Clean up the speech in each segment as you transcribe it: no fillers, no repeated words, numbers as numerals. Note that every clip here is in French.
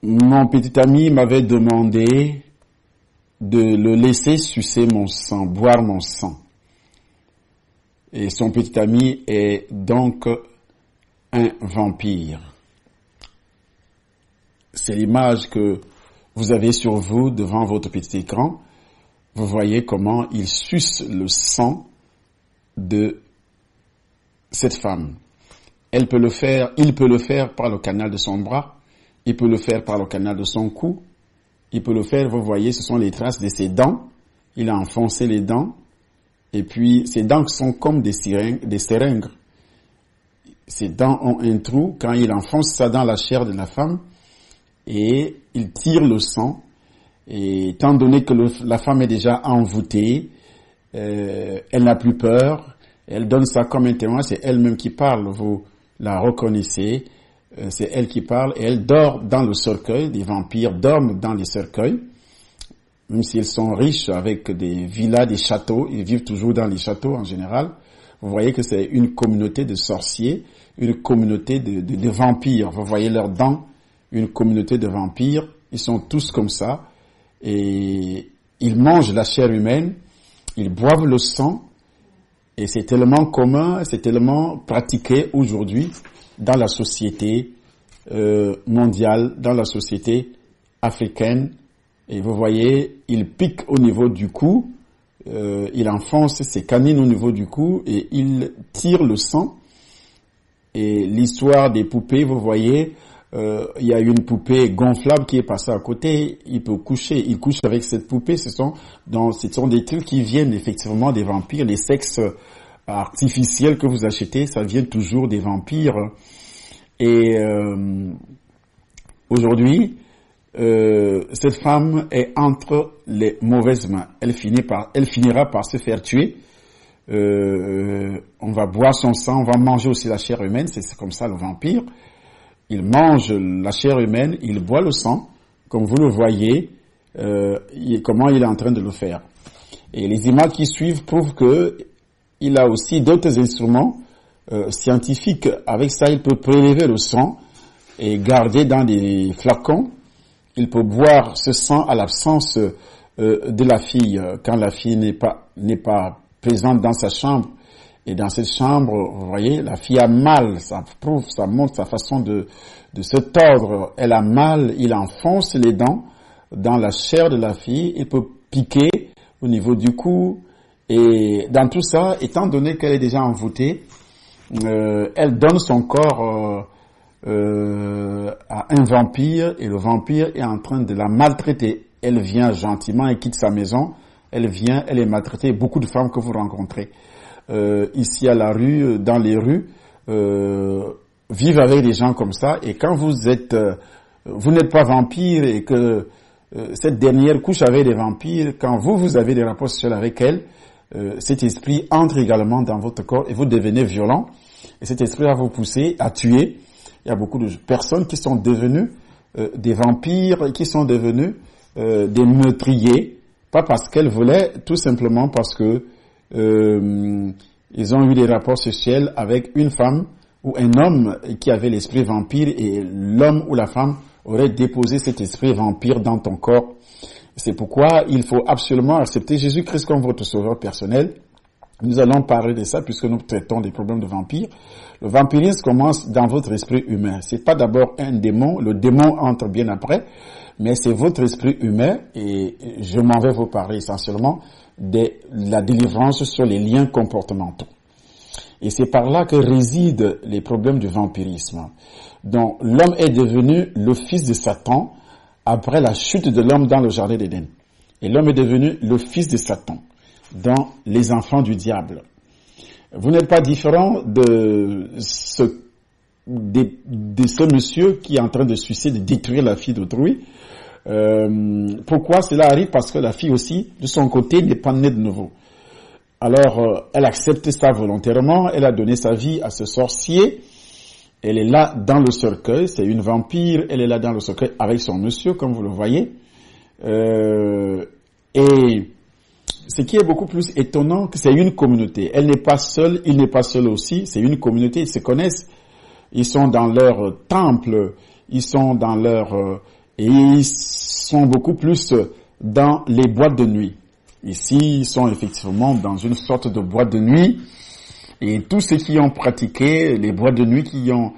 Mon petit ami m'avait demandé de le laisser sucer mon sang, boire mon sang. Et son petit ami est donc un vampire. C'est l'image que vous avez sur vous devant votre petit écran. Vous voyez comment il suce le sang de cette femme. Il peut le faire par le canal de son bras, il peut le faire par le canal de son cou, il peut le faire, vous voyez, ce sont les traces de ses dents. Il a enfoncé les dents, et puis ses dents sont comme des seringues. Ses dents ont un trou, quand il enfonce ça dans la chair de la femme, et il tire le sang, et étant donné que la femme est déjà envoûtée, elle n'a plus peur, elle donne ça comme un témoin, c'est elle-même qui parle, vous la reconnaissez, c'est elle qui parle, et elle dort dans le cercueil, les vampires dorment dans les cercueils, même s'ils sont riches avec des villas, des châteaux, ils vivent toujours dans les châteaux en général. Vous voyez que c'est une communauté de sorciers, une communauté de vampires, vous voyez leurs dents, une communauté de vampires, ils sont tous comme ça, et ils mangent la chair humaine, ils boivent le sang, et c'est tellement commun, c'est tellement pratiqué aujourd'hui dans la société mondiale, dans la société africaine. Et vous voyez, il pique au niveau du cou, il enfonce ses canines au niveau du cou et il tire le sang. Et l'histoire des poupées, vous voyez, il y a une poupée gonflable qui est passée à côté, il couche avec cette poupée, ce sont des trucs qui viennent effectivement des vampires, les sexes artificiels que vous achetez, ça vient toujours des vampires. Et aujourd'hui, cette femme est entre les mauvaises mains. Elle finira par se faire tuer. On va boire son sang, on va manger aussi la chair humaine, c'est comme ça le vampire. Il mange la chair humaine, il boit le sang, comme vous le voyez, comment il est en train de le faire. Et les images qui suivent prouvent que il a aussi d'autres instruments scientifiques. Avec ça, il peut prélever le sang et garder dans des flacons. Il peut boire ce sang à l'absence de la fille, quand la fille n'est pas présente dans sa chambre. Et dans cette chambre, vous voyez, la fille a mal, ça montre sa façon de se tordre. Elle a mal, il enfonce les dents dans la chair de la fille, il peut piquer au niveau du cou. Et dans tout ça, étant donné qu'elle est déjà envoûtée, elle donne son corps à un vampire, et le vampire est en train de la maltraiter. Elle vient gentiment, elle quitte sa maison, elle est maltraitée. Beaucoup de femmes que vous rencontrez ici à la rue, dans les rues, vivent avec des gens comme ça. Et quand vous n'êtes pas vampire et que cette dernière couche avec des vampires, quand vous avez des rapports sexuels avec elle, cet esprit entre également dans votre corps et vous devenez violent. Et cet esprit va vous pousser à tuer. Il y a beaucoup de personnes qui sont devenues des vampires, qui sont devenues des meurtriers, pas parce qu'elles voulaient, tout simplement parce que ils ont eu des rapports sexuels avec une femme ou un homme qui avait l'esprit vampire, et l'homme ou la femme aurait déposé cet esprit vampire dans ton corps. C'est pourquoi il faut absolument accepter Jésus-Christ comme votre sauveur personnel. Nous allons parler de ça puisque nous traitons des problèmes de vampires. Le vampirisme commence dans votre esprit humain. C'est pas d'abord un démon, le démon entre bien après, mais c'est votre esprit humain, et je m'en vais vous parler essentiellement de la délivrance sur les liens comportementaux. Et c'est par là que résident les problèmes du vampirisme. Donc, l'homme est devenu le fils de Satan après la chute de l'homme dans le jardin d'Éden. Et l'homme est devenu le fils de Satan dans les enfants du diable. Vous n'êtes pas différent de ce monsieur qui est en train de suicider, de détruire la fille d'autrui. Pourquoi cela arrive? Parce que la fille aussi, de son côté, n'est pas née de nouveau. Alors, elle accepte ça volontairement, elle a donné sa vie à ce sorcier, elle est là dans le cercueil, c'est une vampire, elle est là dans le cercueil avec son monsieur, comme vous le voyez. Et ce qui est beaucoup plus étonnant, que c'est une communauté. Elle n'est pas seule, il n'est pas seul aussi, c'est une communauté, ils se connaissent, ils sont dans leur temple, ils sont dans leur Et ils sont beaucoup plus dans les boîtes de nuit. Ici, ils sont effectivement dans une sorte de boîte de nuit. Et tous ceux qui ont pratiqué les boîtes de nuit, qui ont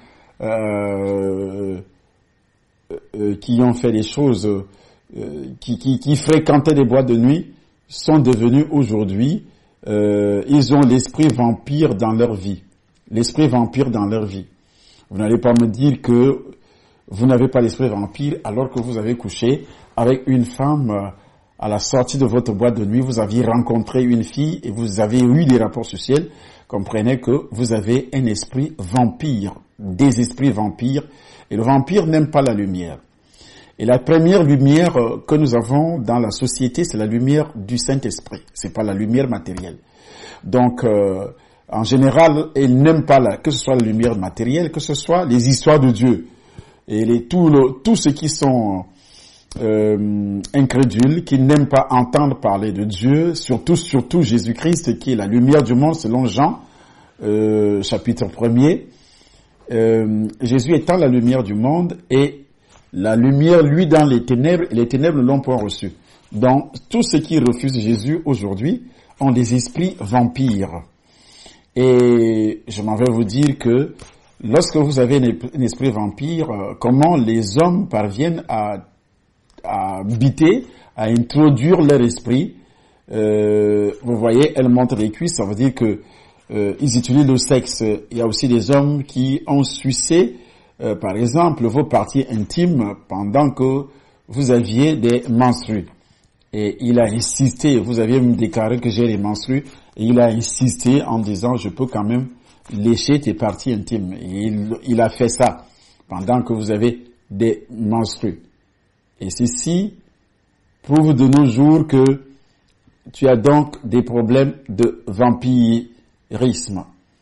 fait des choses, qui fréquentaient les boîtes de nuit, sont devenus aujourd'hui, ils ont l'esprit vampire dans leur vie. L'esprit vampire dans leur vie. Vous n'allez pas me dire que vous n'avez pas l'esprit vampire alors que vous avez couché avec une femme à la sortie de votre boîte de nuit, vous aviez rencontré une fille et vous avez eu des rapports sexuels. Comprenez que vous avez un esprit vampire, des esprits vampires, et le vampire n'aime pas la lumière. Et la première lumière que nous avons dans la société, c'est la lumière du Saint-Esprit. C'est pas la lumière matérielle. Donc, en général, il n'aime pas que ce soit la lumière matérielle, que ce soit les histoires de Dieu. Et tous ceux qui sont incrédules, qui n'aiment pas entendre parler de Dieu, surtout Jésus-Christ, qui est la lumière du monde selon Jean, chapitre 1er. Jésus étant la lumière du monde et la lumière, lui, dans les ténèbres, et les ténèbres ne l'ont point reçu. Donc, tous ceux qui refusent Jésus aujourd'hui ont des esprits vampires. Et je m'en vais vous dire que lorsque vous avez un esprit vampire, comment les hommes parviennent à habiter, à introduire leur esprit. Vous voyez, elle montre les cuisses, ça veut dire que ils utilisent le sexe. Il y a aussi des hommes qui ont sucé, par exemple, vos parties intimes pendant que vous aviez des menstrues. Et il a insisté, vous aviez me déclaré que j'ai les menstrues, et il a insisté en disant, je peux quand même lécher tes parties intimes. Et il a fait ça pendant que vous avez des menstrues. Et ceci prouve de nos jours que tu as donc des problèmes de vampirisme.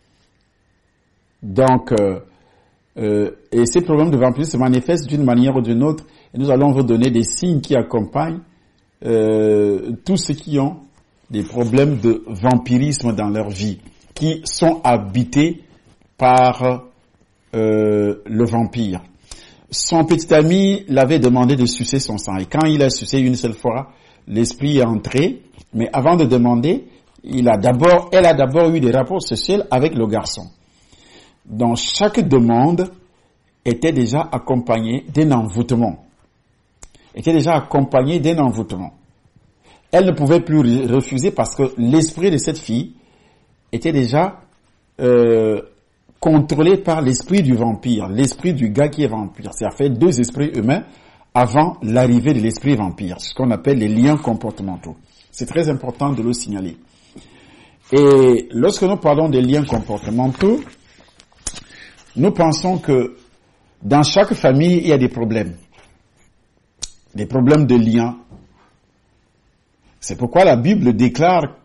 Donc, et ces problèmes de vampirisme se manifestent d'une manière ou d'une autre, et nous allons vous donner des signes qui accompagnent tous ceux qui ont des problèmes de vampirisme dans leur vie, qui sont habités par le vampire. Son petit ami l'avait demandé de sucer son sang. Et quand il a sucé une seule fois, l'esprit est entré. Mais avant de demander, elle a d'abord eu des rapports sexuels avec le garçon. Donc chaque demande était déjà accompagnée d'un envoûtement. Elle ne pouvait plus refuser parce que l'esprit de cette fille était déjà contrôlé par l'esprit du vampire, l'esprit du gars qui est vampire. Ça fait deux esprits humains avant l'arrivée de l'esprit vampire, ce qu'on appelle les liens comportementaux. C'est très important de le signaler. Et lorsque nous parlons des liens comportementaux, nous pensons que dans chaque famille, il y a des problèmes de liens. C'est pourquoi la Bible déclare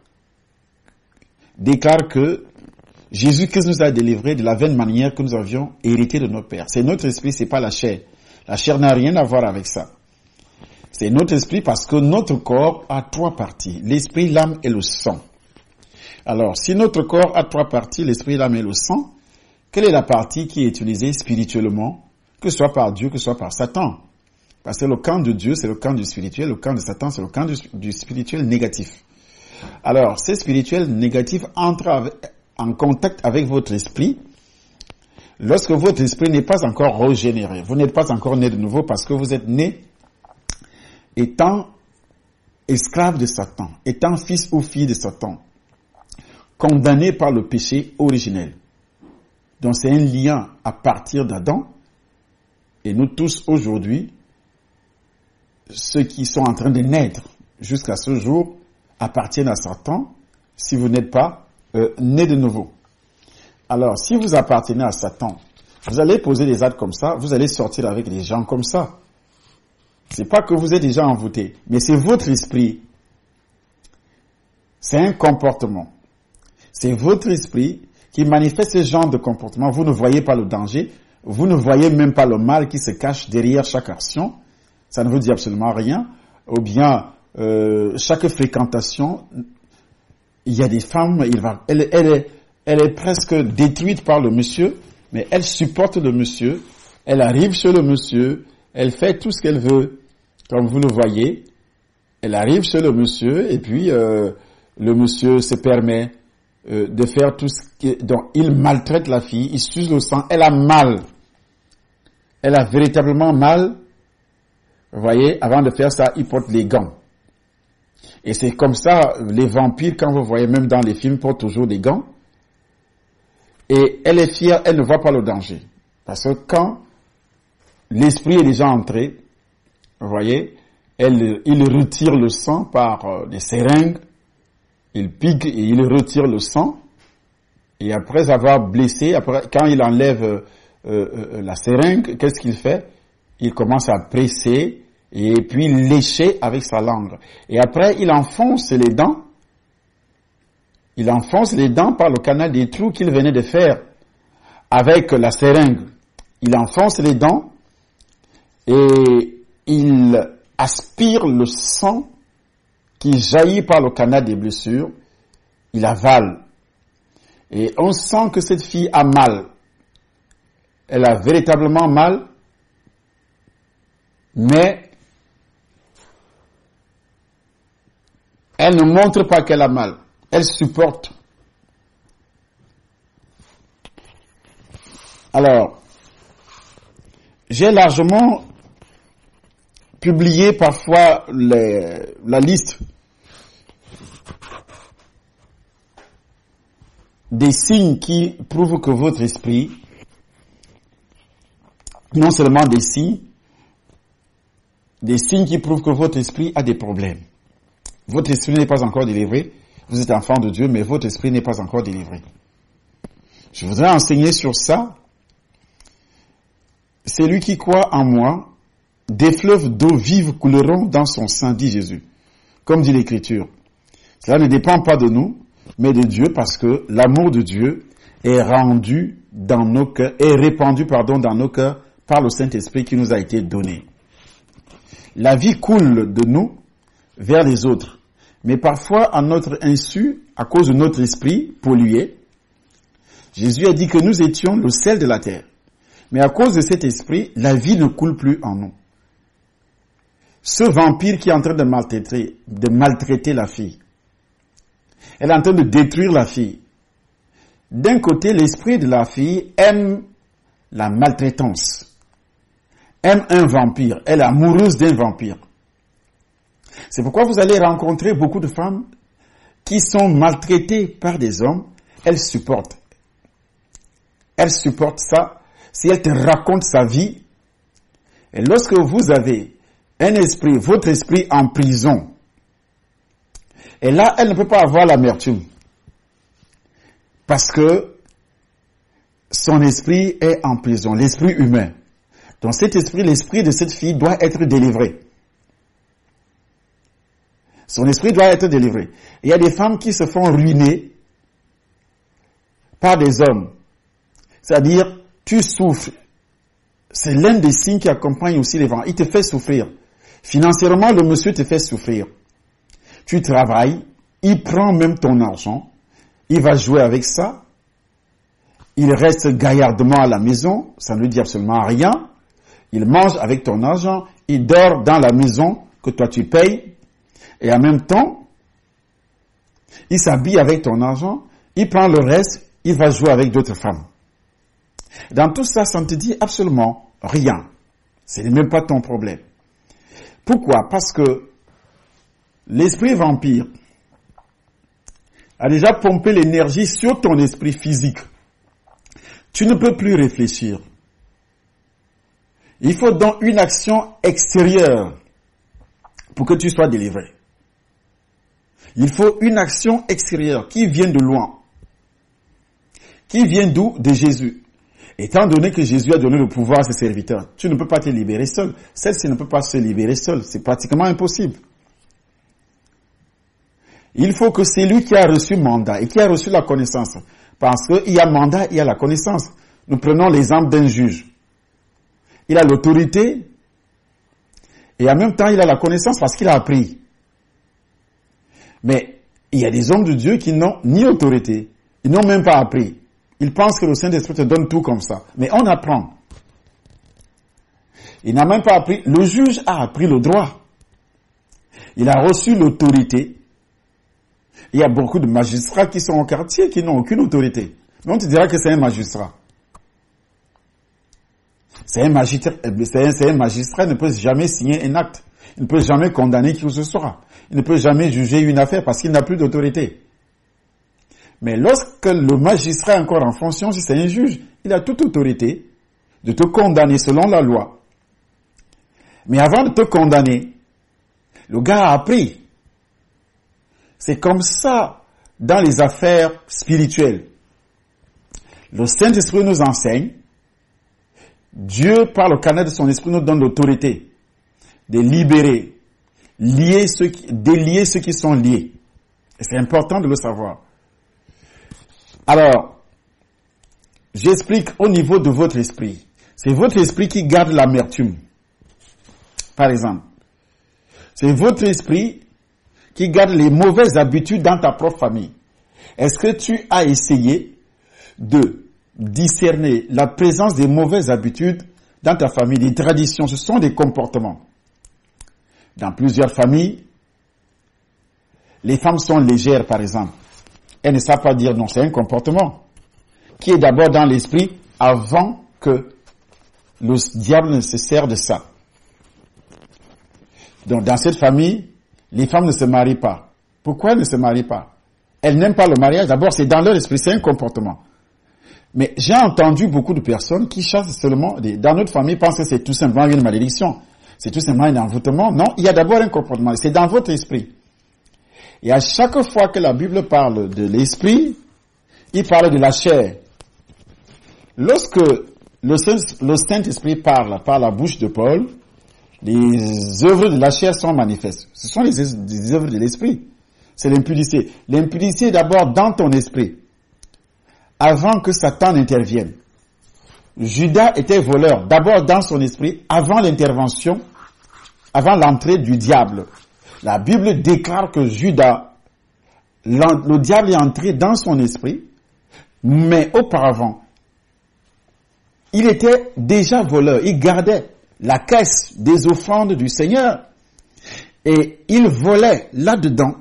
que Jésus-Christ nous a délivrés de la vaine manière que nous avions hérité de nos pères. C'est notre esprit, c'est pas la chair. La chair n'a rien à voir avec ça. C'est notre esprit parce que notre corps a trois parties. L'esprit, l'âme et le sang. Alors, si notre corps a trois parties, l'esprit, l'âme et le sang, quelle est la partie qui est utilisée spirituellement, que ce soit par Dieu, que ce soit par Satan? Parce que le camp de Dieu, c'est le camp du spirituel, le camp de Satan, c'est le camp du spirituel négatif. Alors, ces spirituels négatifs entrent en contact avec votre esprit lorsque votre esprit n'est pas encore régénéré. Vous n'êtes pas encore né de nouveau parce que vous êtes né étant esclave de Satan, étant fils ou fille de Satan, condamné par le péché originel. Donc c'est un lien à partir d'Adam, et nous tous aujourd'hui, ceux qui sont en train de naître jusqu'à ce jour, appartiennent à Satan si vous n'êtes pas né de nouveau. Alors, si vous appartenez à Satan, vous allez poser des actes comme ça, vous allez sortir avec des gens comme ça. C'est pas que vous êtes déjà envoûté, mais c'est votre esprit. C'est un comportement. C'est votre esprit qui manifeste ce genre de comportement. Vous ne voyez pas le danger, vous ne voyez même pas le mal qui se cache derrière chaque action. Ça ne vous dit absolument rien. Ou bien, chaque fréquentation, il y a des femmes, elle est presque détruite par le monsieur, mais elle supporte le monsieur, elle arrive chez le monsieur, Elle fait tout ce qu'elle veut. Comme vous le voyez, elle arrive chez le monsieur et puis le monsieur se permet de faire tout ce donc il maltraite la fille, il suce le sang, elle a mal. Elle a véritablement mal. Vous voyez, avant de faire ça, il porte les gants. Et c'est comme ça, les vampires, quand vous voyez, même dans les films, portent toujours des gants. Et elle est fière, elle ne voit pas le danger. Parce que quand l'esprit est déjà entré, vous voyez, il retire le sang par des seringues, il pique et il retire le sang. Et après avoir blessé, quand il enlève la seringue, qu'est-ce qu'il fait? Il commence à presser et puis lécher avec sa langue. Et après, il enfonce les dents. Il enfonce les dents par le canal des trous qu'il venait de faire avec la seringue. Il enfonce les dents et il aspire le sang qui jaillit par le canal des blessures. Il avale. Et on sent que cette fille a mal. Elle a véritablement mal, mais elle ne montre pas qu'elle a mal. Elle supporte. Alors, j'ai largement publié parfois la liste des signes qui prouvent que votre esprit, non seulement des signes qui prouvent que votre esprit a des problèmes. Votre esprit n'est pas encore délivré. Vous êtes enfant de Dieu, mais votre esprit n'est pas encore délivré. Je voudrais enseigner sur ça. Celui qui croit en moi, des fleuves d'eau vive couleront dans son sein, dit Jésus. Comme dit l'Écriture. Cela ne dépend pas de nous, mais de Dieu, parce que l'amour de Dieu est répandu dans nos cœurs par le Saint-Esprit qui nous a été donné. La vie coule de nous vers les autres. Mais parfois, à notre insu, à cause de notre esprit pollué, Jésus a dit que nous étions le sel de la terre. Mais à cause de cet esprit, la vie ne coule plus en nous. Ce vampire qui est en train de maltraiter la fille, elle est en train de détruire la fille. D'un côté, l'esprit de la fille aime la maltraitance, aime un vampire, elle est amoureuse d'un vampire. C'est pourquoi vous allez rencontrer beaucoup de femmes qui sont maltraitées par des hommes, elles supportent. Elles supportent ça. Si elle te raconte sa vie, et lorsque vous avez un esprit, votre esprit en prison, et là, elle ne peut pas avoir l'amertume. Parce que son esprit est en prison, l'esprit humain. Donc cet esprit, l'esprit de cette fille doit être délivré. Son esprit doit être délivré. Il y a des femmes qui se font ruiner par des hommes. C'est-à-dire, tu souffres. C'est l'un des signes qui accompagne aussi les vents. Il te fait souffrir. Financièrement, le monsieur te fait souffrir. Tu travailles, il prend même ton argent, il va jouer avec ça, il reste gaillardement à la maison, ça ne lui dit absolument rien, il mange avec ton argent, il dort dans la maison que toi tu payes, et en même temps, il s'habille avec ton argent, il prend le reste, il va jouer avec d'autres femmes. Dans tout ça, ça ne te dit absolument rien. Ce n'est même pas ton problème. Pourquoi? Parce que l'esprit vampire a déjà pompé l'énergie sur ton esprit physique. Tu ne peux plus réfléchir. Il faut donc une action extérieure pour que tu sois délivré. Il faut une action extérieure qui vient de loin. Qui vient d'où? De Jésus. Étant donné que Jésus a donné le pouvoir à ses serviteurs, tu ne peux pas te libérer seul. Celle-ci ne peut pas se libérer seule. C'est pratiquement impossible. Il faut que c'est lui qui a reçu mandat et qui a reçu la connaissance. Parce qu'il y a mandat, il y a la connaissance. Nous prenons l'exemple d'un juge. Il a l'autorité et en même temps il a la connaissance parce qu'il a appris. Mais il y a des hommes de Dieu qui n'ont ni autorité, ils n'ont même pas appris. Ils pensent que le Saint-Esprit te donne tout comme ça. Mais on apprend. Il n'a même pas appris. Le juge a appris le droit. Il a reçu l'autorité. Il y a beaucoup de magistrats qui sont au quartier qui n'ont aucune autorité. Mais on te dira que c'est un magistrat. C'est un magistrat, il ne peut jamais signer un acte. Il ne peut jamais condamner qui que ce soit. Il ne peut jamais juger une affaire parce qu'il n'a plus d'autorité. Mais lorsque le magistrat est encore en fonction, si c'est un juge, il a toute autorité de te condamner selon la loi. Mais avant de te condamner, le gars a appris. C'est comme ça dans les affaires spirituelles. Le Saint-Esprit nous enseigne. Dieu, par le canal de son esprit, nous donne l'autorité de libérer, délier ceux qui sont liés. Et c'est important de le savoir. Alors, j'explique au niveau de votre esprit. C'est votre esprit qui garde l'amertume. Par exemple. C'est votre esprit qui garde les mauvaises habitudes dans ta propre famille. Est-ce que tu as essayé de discerner la présence des mauvaises habitudes dans ta famille, des traditions? Ce sont des comportements. Dans plusieurs familles, les femmes sont légères, par exemple. Elles ne savent pas dire non, c'est un comportement qui est d'abord dans l'esprit avant que le diable ne se sert de ça. Donc, dans cette famille, les femmes ne se marient pas. Pourquoi elles ne se marient pas? Elles n'aiment pas le mariage. D'abord, c'est dans leur esprit, c'est un comportement. Mais j'ai entendu beaucoup de personnes qui chassent seulement, dans notre famille, pensent que c'est tout simplement une malédiction. C'est tout simplement un envoûtement. Non, il y a d'abord un comportement. C'est dans votre esprit. Et à chaque fois que la Bible parle de l'esprit, il parle de la chair. Lorsque le Saint-Esprit parle par la bouche de Paul, les œuvres de la chair sont manifestes. Ce sont les œuvres de l'esprit. C'est l'impudicité. L'impudicité est d'abord dans ton esprit. Avant que Satan n'intervienne. Judas était voleur, d'abord dans son esprit, avant l'intervention, avant l'entrée du diable. La Bible déclare que Judas, le diable est entré dans son esprit, mais auparavant, il était déjà voleur, il gardait la caisse des offrandes du Seigneur, et il volait là-dedans.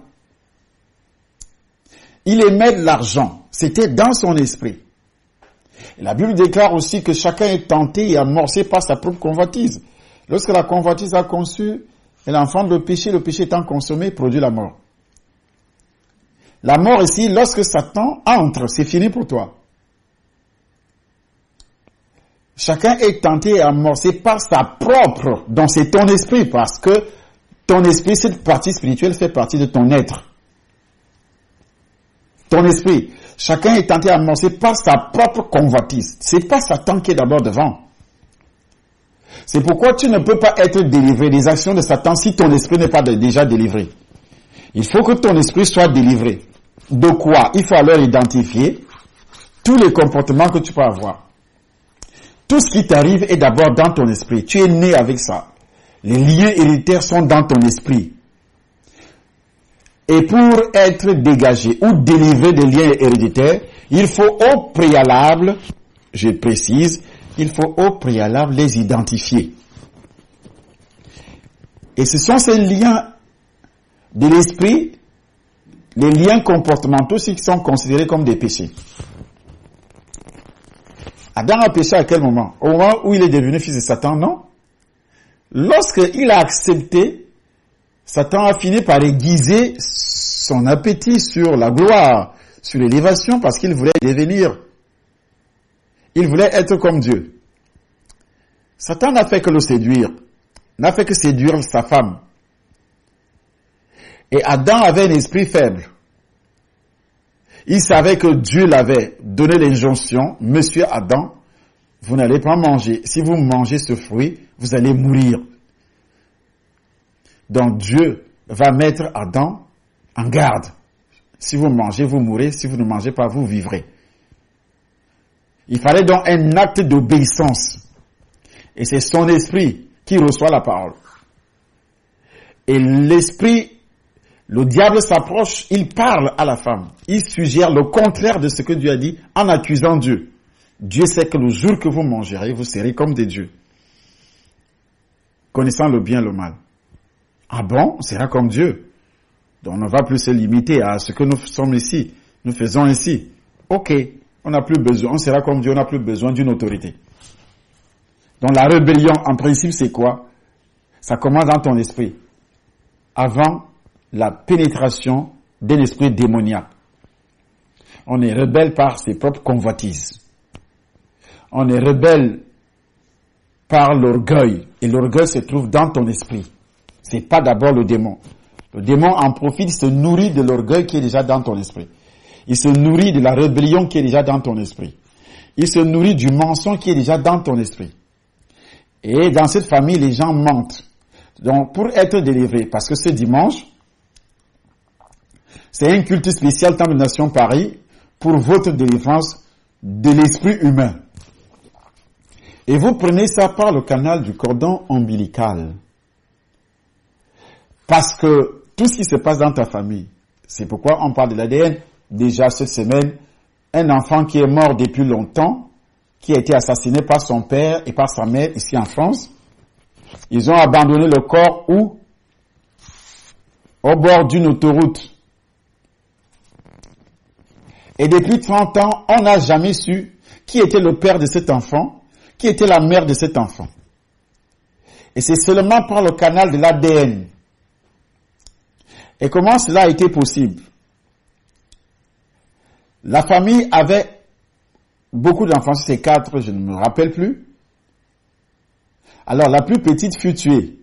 Il aimait de l'argent, c'était dans son esprit. Et la Bible déclare aussi que chacun est tenté et amorcé par sa propre convoitise. Lorsque la convoitise a conçu l'enfant de le péché étant consommé, produit la mort. La mort ici, lorsque Satan entre, c'est fini pour toi. Chacun est tenté et amorcé par sa propre, donc c'est ton esprit, parce que ton esprit, cette partie spirituelle fait partie de ton être. Ton esprit. Chacun est tenté et amorcé par sa propre convoitise. C'est pas Satan qui est d'abord devant. C'est pourquoi tu ne peux pas être délivré des actions de Satan si ton esprit n'est pas déjà délivré. Il faut que ton esprit soit délivré. De quoi? Il faut alors identifier tous les comportements que tu peux avoir. Tout ce qui t'arrive est d'abord dans ton esprit. Tu es né avec ça. Les liens héritaires sont dans ton esprit. Et pour être dégagé ou délivré des liens héréditaires, il faut au préalable, je précise, il faut au préalable les identifier. Et ce sont ces liens de l'esprit, les liens comportementaux, ceux qui sont considérés comme des péchés. Adam a péché à quel moment? Au moment où il est devenu fils de Satan, non? Lorsqu'il a accepté, Satan a fini par aiguiser son appétit sur la gloire, sur l'élévation, parce qu'il voulait devenir. Il voulait être comme Dieu. Satan n'a fait que le séduire, n'a fait que séduire sa femme. Et Adam avait un esprit faible. Il savait que Dieu l'avait donné l'injonction, Monsieur Adam, vous n'allez pas manger. Si vous mangez ce fruit, vous allez mourir. Donc Dieu va mettre Adam en garde. Si vous mangez, vous mourrez. Si vous ne mangez pas, vous vivrez. Il fallait donc un acte d'obéissance. Et c'est son esprit qui reçoit la parole. Et l'esprit, le diable s'approche, il parle à la femme. Il suggère le contraire de ce que Dieu a dit en accusant Dieu. Dieu sait que le jour que vous mangerez, vous serez comme des dieux. connaissant le bien et le mal. Ah bon, on sera comme Dieu. Donc on ne va plus se limiter à ce que nous sommes ici. Nous faisons ici. Ok, on n'a plus besoin, on sera comme Dieu, on n'a plus besoin d'une autorité. Donc la rébellion, en principe, c'est quoi? Ça commence dans ton esprit. Avant la pénétration d'un esprit démoniaque. On est rebelle par ses propres convoitises. On est rebelle par l'orgueil. Et l'orgueil se trouve dans ton esprit. C'est pas d'abord le démon. Le démon en profite, il se nourrit de l'orgueil qui est déjà dans ton esprit. Il se nourrit de la rébellion qui est déjà dans ton esprit. Il se nourrit du mensonge qui est déjà dans ton esprit. Et dans cette famille, les gens mentent. Donc, pour être délivré, parce que ce dimanche, c'est un culte spécial Temple Nation Paris pour votre délivrance de l'esprit humain. Et vous prenez ça par le canal du cordon ombilical. Parce que tout ce qui se passe dans ta famille, c'est pourquoi on parle de l'ADN. Déjà cette semaine, un enfant qui est mort depuis longtemps, qui a été assassiné par son père et par sa mère ici en France, ils ont abandonné le corps où? Au bord d'une autoroute. Et depuis 30 ans, on n'a jamais su qui était le père de cet enfant, qui était la mère de cet enfant. Et c'est seulement par le canal de l'ADN. Et comment cela a été possible? La famille avait beaucoup d'enfants, c'est 4, je ne me rappelle plus. Alors la plus petite fut tuée.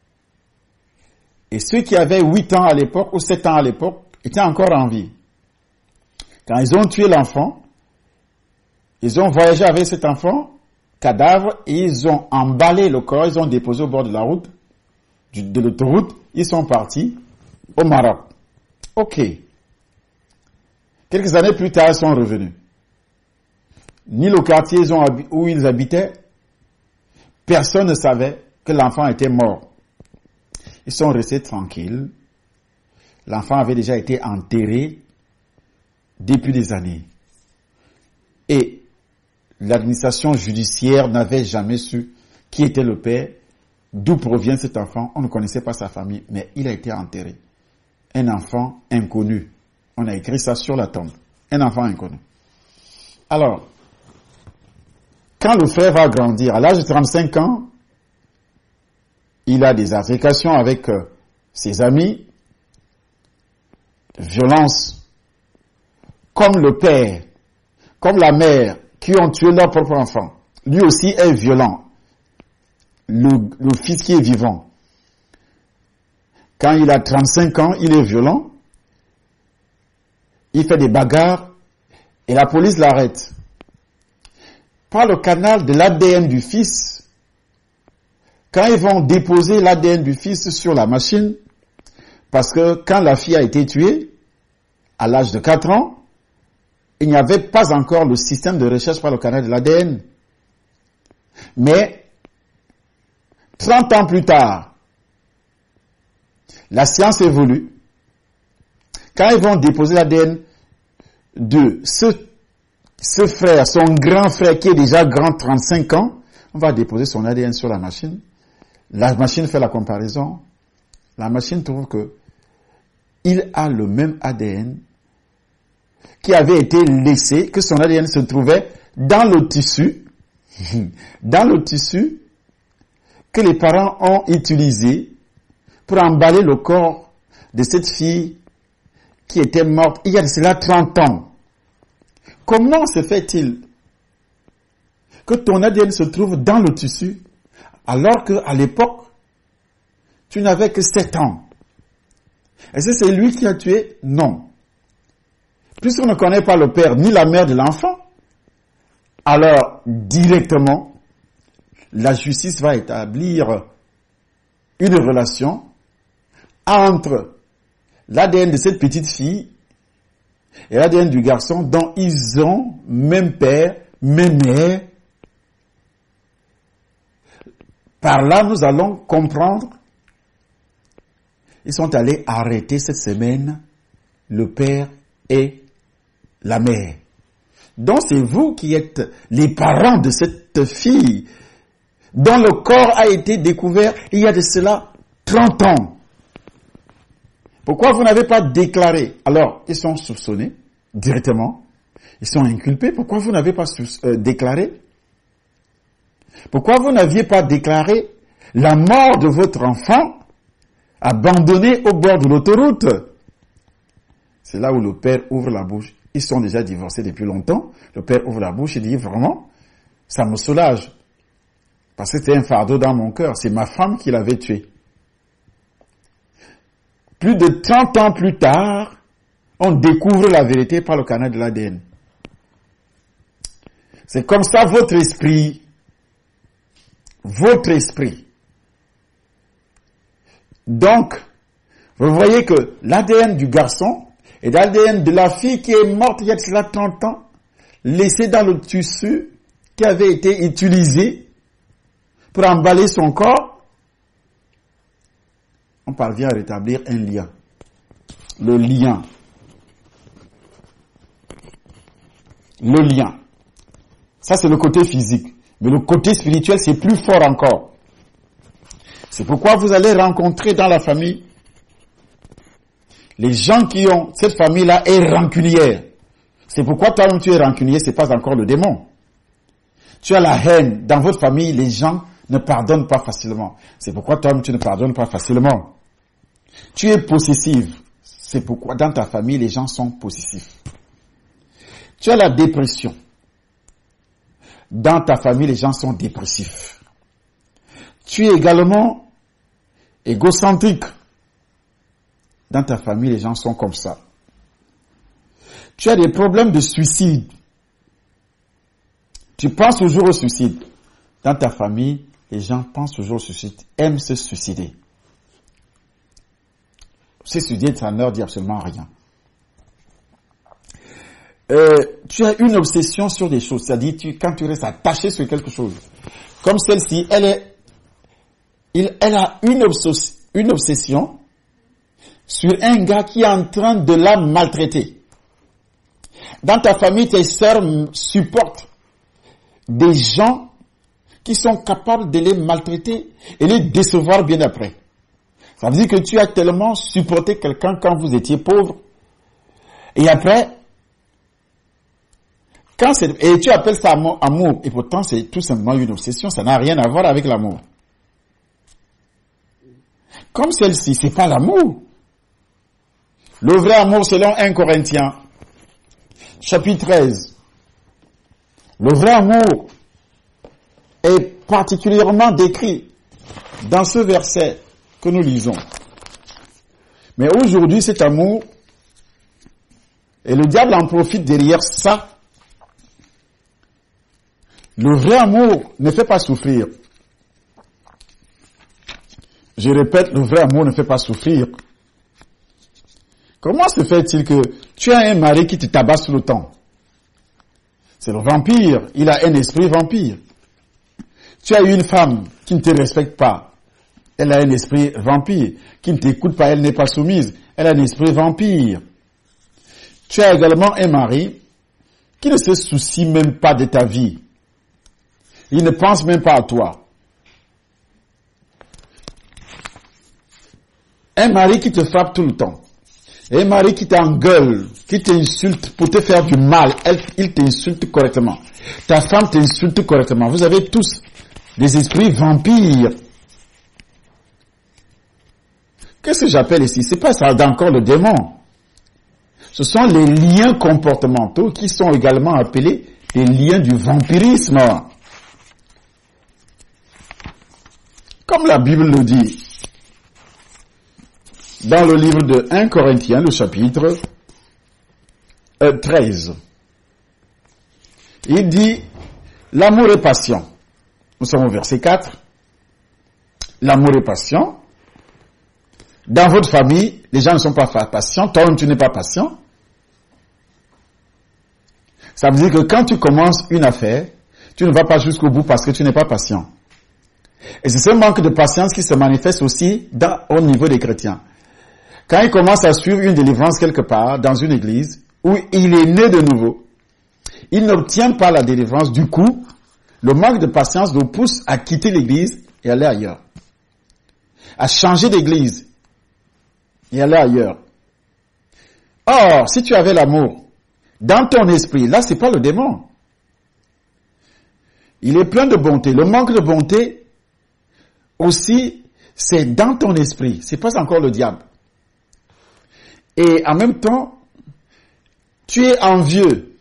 Et ceux qui avaient 8 ans à l'époque ou 7 ans à l'époque étaient encore en vie. Quand ils ont tué l'enfant, ils ont voyagé avec cet enfant, cadavre, et ils ont emballé le corps, ils ont déposé au bord de la route, de l'autoroute, ils sont partis au Maroc. Ok. Quelques années plus tard, ils sont revenus. Ni le quartier où ils habitaient, personne ne savait que l'enfant était mort. Ils sont restés tranquilles. L'enfant avait déjà été enterré depuis des années. Et l'administration judiciaire n'avait jamais su qui était le père, d'où provient cet enfant. On ne connaissait pas sa famille, mais il a été enterré. Un enfant inconnu. On a écrit ça sur la tombe. Un enfant inconnu. Alors, quand le frère va grandir, à l'âge de 35 ans, il a des altercations avec ses amis, violence, comme le père, comme la mère, qui ont tué leur propre enfant. Lui aussi est violent. Le fils qui est vivant. Quand il a 35 ans, il est violent. Il fait des bagarres et la police l'arrête. Par le canal de l'ADN du fils, quand ils vont déposer l'ADN du fils sur la machine, parce que quand la fille a été tuée, à l'âge de 4 ans, il n'y avait pas encore le système de recherche par le canal de l'ADN. Mais 30 ans plus tard, la science évolue. Quand ils vont déposer l'ADN de ce frère, son grand frère qui est déjà grand, 35 ans, on va déposer son ADN sur la machine. La machine fait la comparaison. La machine trouve que il a le même ADN qui avait été laissé, que son ADN se trouvait dans le tissu que les parents ont utilisé pour emballer le corps de cette fille qui était morte il y a de cela 30 ans. Comment se fait-il que ton ADN se trouve dans le tissu alors qu'à l'époque, tu n'avais que 7 ans? Est-ce que c'est lui qui a tué? Non. Puisqu'on ne connaît pas le père ni la mère de l'enfant, alors directement, la justice va établir une relation entre l'ADN de cette petite fille et l'ADN du garçon dont ils ont même père, même mère. Par là, nous allons comprendre. Ils sont allés arrêter cette semaine le père et la mère. Donc c'est vous qui êtes les parents de cette fille. dont le corps a été découvert il y a de cela 30 ans. Pourquoi vous n'avez pas déclaré? Alors, ils sont soupçonnés directement. Ils sont inculpés. Pourquoi vous n'avez pas déclaré? Pourquoi vous n'aviez pas déclaré la mort de votre enfant abandonné au bord de l'autoroute? C'est là où le père ouvre la bouche. Ils sont déjà divorcés depuis longtemps. Le père ouvre la bouche et dit, vraiment, ça me soulage. Parce que c'était un fardeau dans mon cœur. C'est ma femme qui l'avait tué. Plus de 30 ans plus tard, on découvre la vérité par le canal de l'ADN. C'est comme ça votre esprit, donc, vous voyez que l'ADN du garçon et l'ADN de la fille qui est morte il y a de cela 30 ans, laissée dans le tissu qui avait été utilisé pour emballer son corps, on parvient à rétablir un lien. Le lien. Ça, c'est le côté physique. Mais le côté spirituel, c'est plus fort encore. C'est pourquoi vous allez rencontrer dans la famille les gens qui ont... Cette famille-là est rancunière. C'est pourquoi toi-même tu es rancunier, c'est pas encore le démon. Tu as la haine. Dans votre famille, les gens ne pardonnent pas facilement. C'est pourquoi toi-même tu ne pardonnes pas facilement. Tu es possessive. C'est pourquoi dans ta famille, les gens sont possessifs. Tu as la dépression. Dans ta famille, les gens sont dépressifs. Tu es également égocentrique. Dans ta famille, les gens sont comme ça. Tu as des problèmes de suicide. Tu penses toujours au suicide. Dans ta famille, les gens pensent toujours au suicide, aiment se suicider. Se suicider, ça ne leur dit absolument rien. Tu as une obsession sur des choses, c'est-à-dire quand tu restes attaché sur quelque chose, comme celle-ci, elle a une obsession sur un gars qui est en train de la maltraiter. Dans ta famille, tes sœurs supportent des gens qui sont capables de les maltraiter et les décevoir bien après. Ça veut dire que tu as tellement supporté quelqu'un quand vous étiez pauvre, et après, et tu appelles ça amour, et pourtant c'est tout simplement une obsession, ça n'a rien à voir avec l'amour. Comme celle-ci, c'est pas l'amour. Le vrai amour selon 1 Corinthiens, chapitre 13. Le vrai amour est particulièrement décrit dans ce verset que nous lisons. Mais aujourd'hui, cet amour, et le diable en profite derrière ça. Le vrai amour ne fait pas souffrir. Je répète, le vrai amour ne fait pas souffrir. Comment se fait-il que tu as un mari qui te tabasse tout le temps? C'est le vampire. Il a un esprit vampire. Tu as une femme qui ne te respecte pas. Elle a un esprit vampire. Qui ne t'écoute pas, elle n'est pas soumise. Elle a un esprit vampire. Tu as également un mari qui ne se soucie même pas de ta vie. Il ne pense même pas à toi. Un mari qui te frappe tout le temps. Un mari qui t'engueule, qui t'insulte pour te faire du mal. Il t'insulte correctement. Ta femme t'insulte correctement. Vous avez tous des esprits vampires. Qu'est-ce que j'appelle ici? C'est pas ça encore le démon. Ce sont les liens comportementaux qui sont également appelés les liens du vampirisme. Comme la Bible le dit, dans le livre de 1 Corinthiens, le chapitre 13, il dit, l'amour est patient. Nous sommes au verset 4. L'amour est patient. Dans votre famille, les gens ne sont pas patients. Toi-même, tu n'es pas patient. Ça veut dire que quand tu commences une affaire, tu ne vas pas jusqu'au bout parce que tu n'es pas patient. Et c'est ce manque de patience qui se manifeste aussi au niveau des chrétiens. Quand ils commencent à suivre une délivrance quelque part, dans une église, où il est né de nouveau, il n'obtient pas la délivrance. Du coup, Le manque de patience nous pousse à quitter l'église et aller ailleurs. À changer d'église et aller ailleurs. Or, si tu avais l'amour dans ton esprit, là, c'est pas le démon. Il est plein de bonté. Le manque de bonté aussi, c'est dans ton esprit. C'est pas encore le diable. Et en même temps, tu es envieux.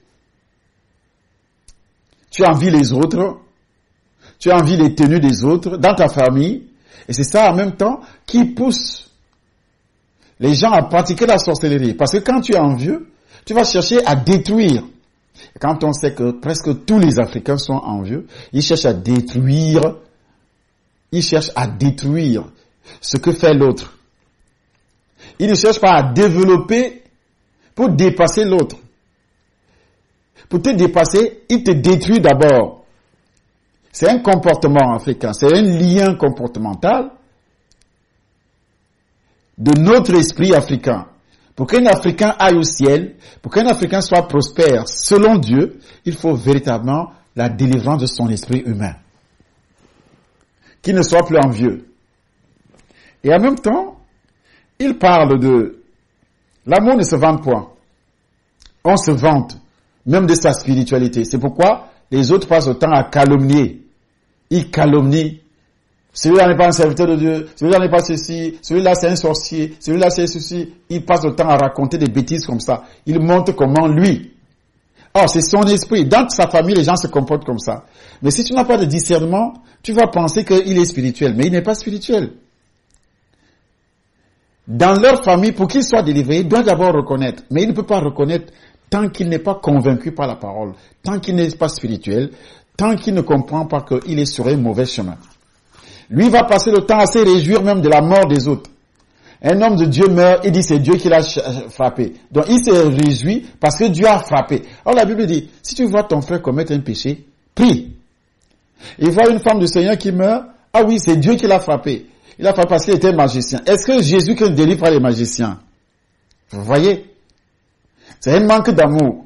Tu envies les autres. Tu envies les tenues des autres dans ta famille. Et c'est ça en même temps qui pousse les gens à pratiquer la sorcellerie. Parce que quand tu es envieux, tu vas chercher à détruire. Et quand on sait que presque tous les Africains sont envieux, ils cherchent à détruire. Ils cherchent à détruire ce que fait l'autre. Ils ne cherchent pas à développer pour dépasser l'autre. Pour te dépasser, il te détruit d'abord. C'est un comportement africain, c'est un lien comportemental de notre esprit africain. Pour qu'un Africain aille au ciel, pour qu'un Africain soit prospère selon Dieu, il faut véritablement la délivrance de son esprit humain. Qu'il ne soit plus envieux. Et en même temps, il parle de l'amour ne se vante point. On se vante même de sa spiritualité. C'est pourquoi les autres passent le temps à calomnier. Ils calomnient. Celui-là n'est pas un serviteur de Dieu. Celui-là n'est pas ceci. Celui-là c'est un sorcier. Celui-là c'est ceci. Ils passent le temps à raconter des bêtises comme ça. Ils montrent comment lui. Or, c'est son esprit. Dans sa famille, les gens se comportent comme ça. Mais si tu n'as pas de discernement, tu vas penser qu'il est spirituel. Mais il n'est pas spirituel. Dans leur famille, pour qu'il soit délivré, il doit d'abord reconnaître. Mais il ne peut pas reconnaître tant qu'il n'est pas convaincu par la parole, tant qu'il n'est pas spirituel, tant qu'il ne comprend pas qu'il est sur un mauvais chemin. Lui va passer le temps à se réjouir même de la mort des autres. Un homme de Dieu meurt et dit c'est Dieu qui l'a frappé. Donc il se réjouit parce que Dieu a frappé. Alors la Bible dit, si tu vois ton frère commettre un péché, prie. Il voit une femme du Seigneur qui meurt, ah oui, c'est Dieu qui l'a frappé. Il a frappé parce qu'il était magicien. Est-ce que Jésus qui délivre les magiciens? Vous voyez? C'est un manque d'amour.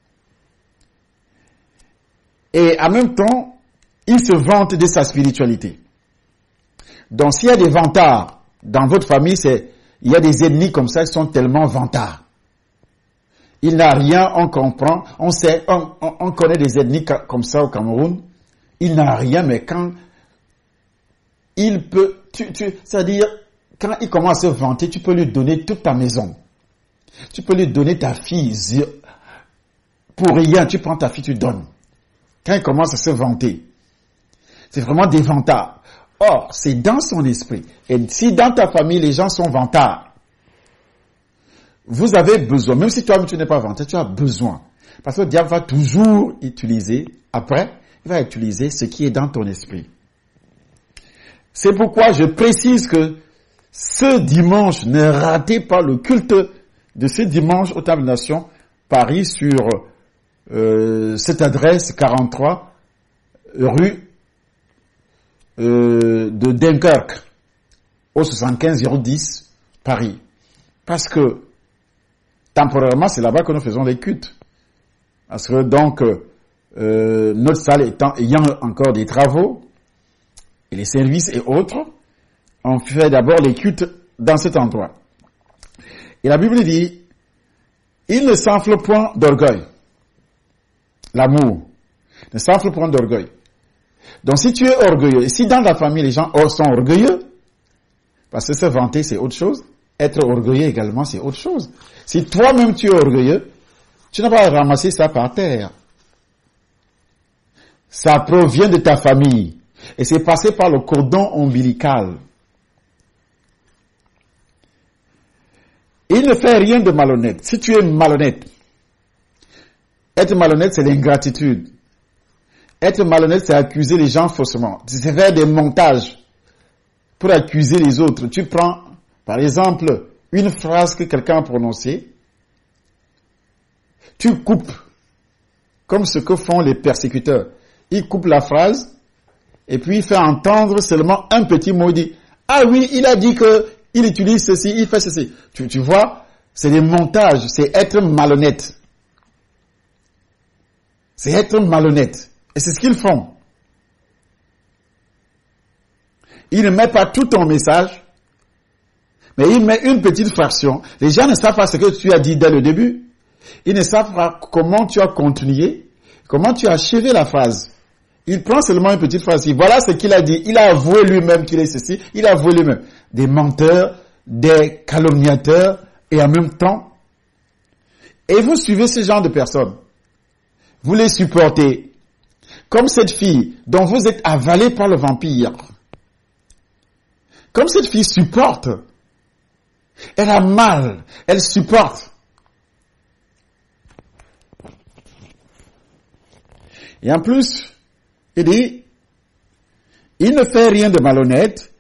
Et en même temps, il se vante de sa spiritualité. Donc s'il y a des vantards dans votre famille, il y a des ennemis comme ça, ils sont tellement vantards. Il n'a rien, on comprend, on sait, on connaît des ennemis comme ça au Cameroun. Il n'a rien, mais quand il peut, c'est-à-dire, quand il commence à se vanter, tu peux lui donner toute ta maison. Tu peux lui donner ta fille. Pour rien, tu prends ta fille, tu donnes. Quand il commence à se vanter, c'est vraiment des vantards. Or, c'est dans son esprit. Et si dans ta famille, les gens sont vantards, vous avez besoin, même si toi-même tu n'es pas vantard, tu as besoin. Parce que le diable va toujours utiliser, après, il va utiliser ce qui est dans ton esprit. C'est pourquoi je précise que ce dimanche, ne ratez pas le culte de ce dimanche au Temple des Nations, Paris, sur cette adresse 43, rue de Dunkerque, au 75 010, Paris. Parce que, temporairement, c'est là-bas que nous faisons les cultes. Parce que, donc, notre salle ayant encore des travaux, et les services et autres, on fait d'abord les cultes dans cet endroit. Et la Bible dit, il ne s'enfle point d'orgueil. L'amour ne s'enfle point d'orgueil. Donc si tu es orgueilleux, et si dans la famille les gens sont orgueilleux, parce que se vanter c'est autre chose, être orgueilleux également c'est autre chose. Si toi-même tu es orgueilleux, tu n'as pas ramassé ça par terre. Ça provient de ta famille. Et c'est passé par le cordon ombilical. Il ne fait rien de malhonnête. Si tu es malhonnête, être malhonnête c'est l'ingratitude. Être malhonnête c'est accuser les gens faussement. C'est faire des montages pour accuser les autres. Tu prends, par exemple, une phrase que quelqu'un a prononcée, tu coupes, comme ce que font les persécuteurs. Ils coupent la phrase, et puis il fait entendre seulement un petit mot, il dit, ah oui, il a dit que il utilise ceci, il fait ceci. Tu vois, c'est des montages, c'est être malhonnête. C'est être malhonnête. Et c'est ce qu'ils font. il ne met pas tout ton message, mais il met une petite fraction. Les gens ne savent pas ce que tu as dit dès le début. Ils ne savent pas comment tu as continué, comment tu as achevé la phrase. Il prend seulement une petite phrase. Voilà ce qu'il a dit. Il a avoué lui-même qu'il est ceci. Il a avoué lui-même. Des menteurs, des calomniateurs, et en même temps. Et vous suivez ce genre de personnes. Vous les supportez. Comme cette fille dont vous êtes avalé par le vampire. Comme cette fille supporte. Elle a mal. Elle supporte. Et en plus, il dit, il ne fait rien de malhonnête.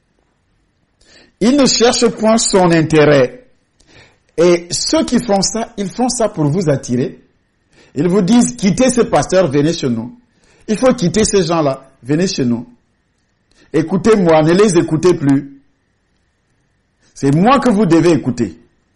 Il ne cherche point son intérêt. Et ceux qui font ça, ils font ça pour vous attirer. Ils vous disent, quittez ce pasteur, venez chez nous. Il faut quitter ces gens-là, venez chez nous. Écoutez-moi, ne les écoutez plus. C'est moi que vous devez écouter.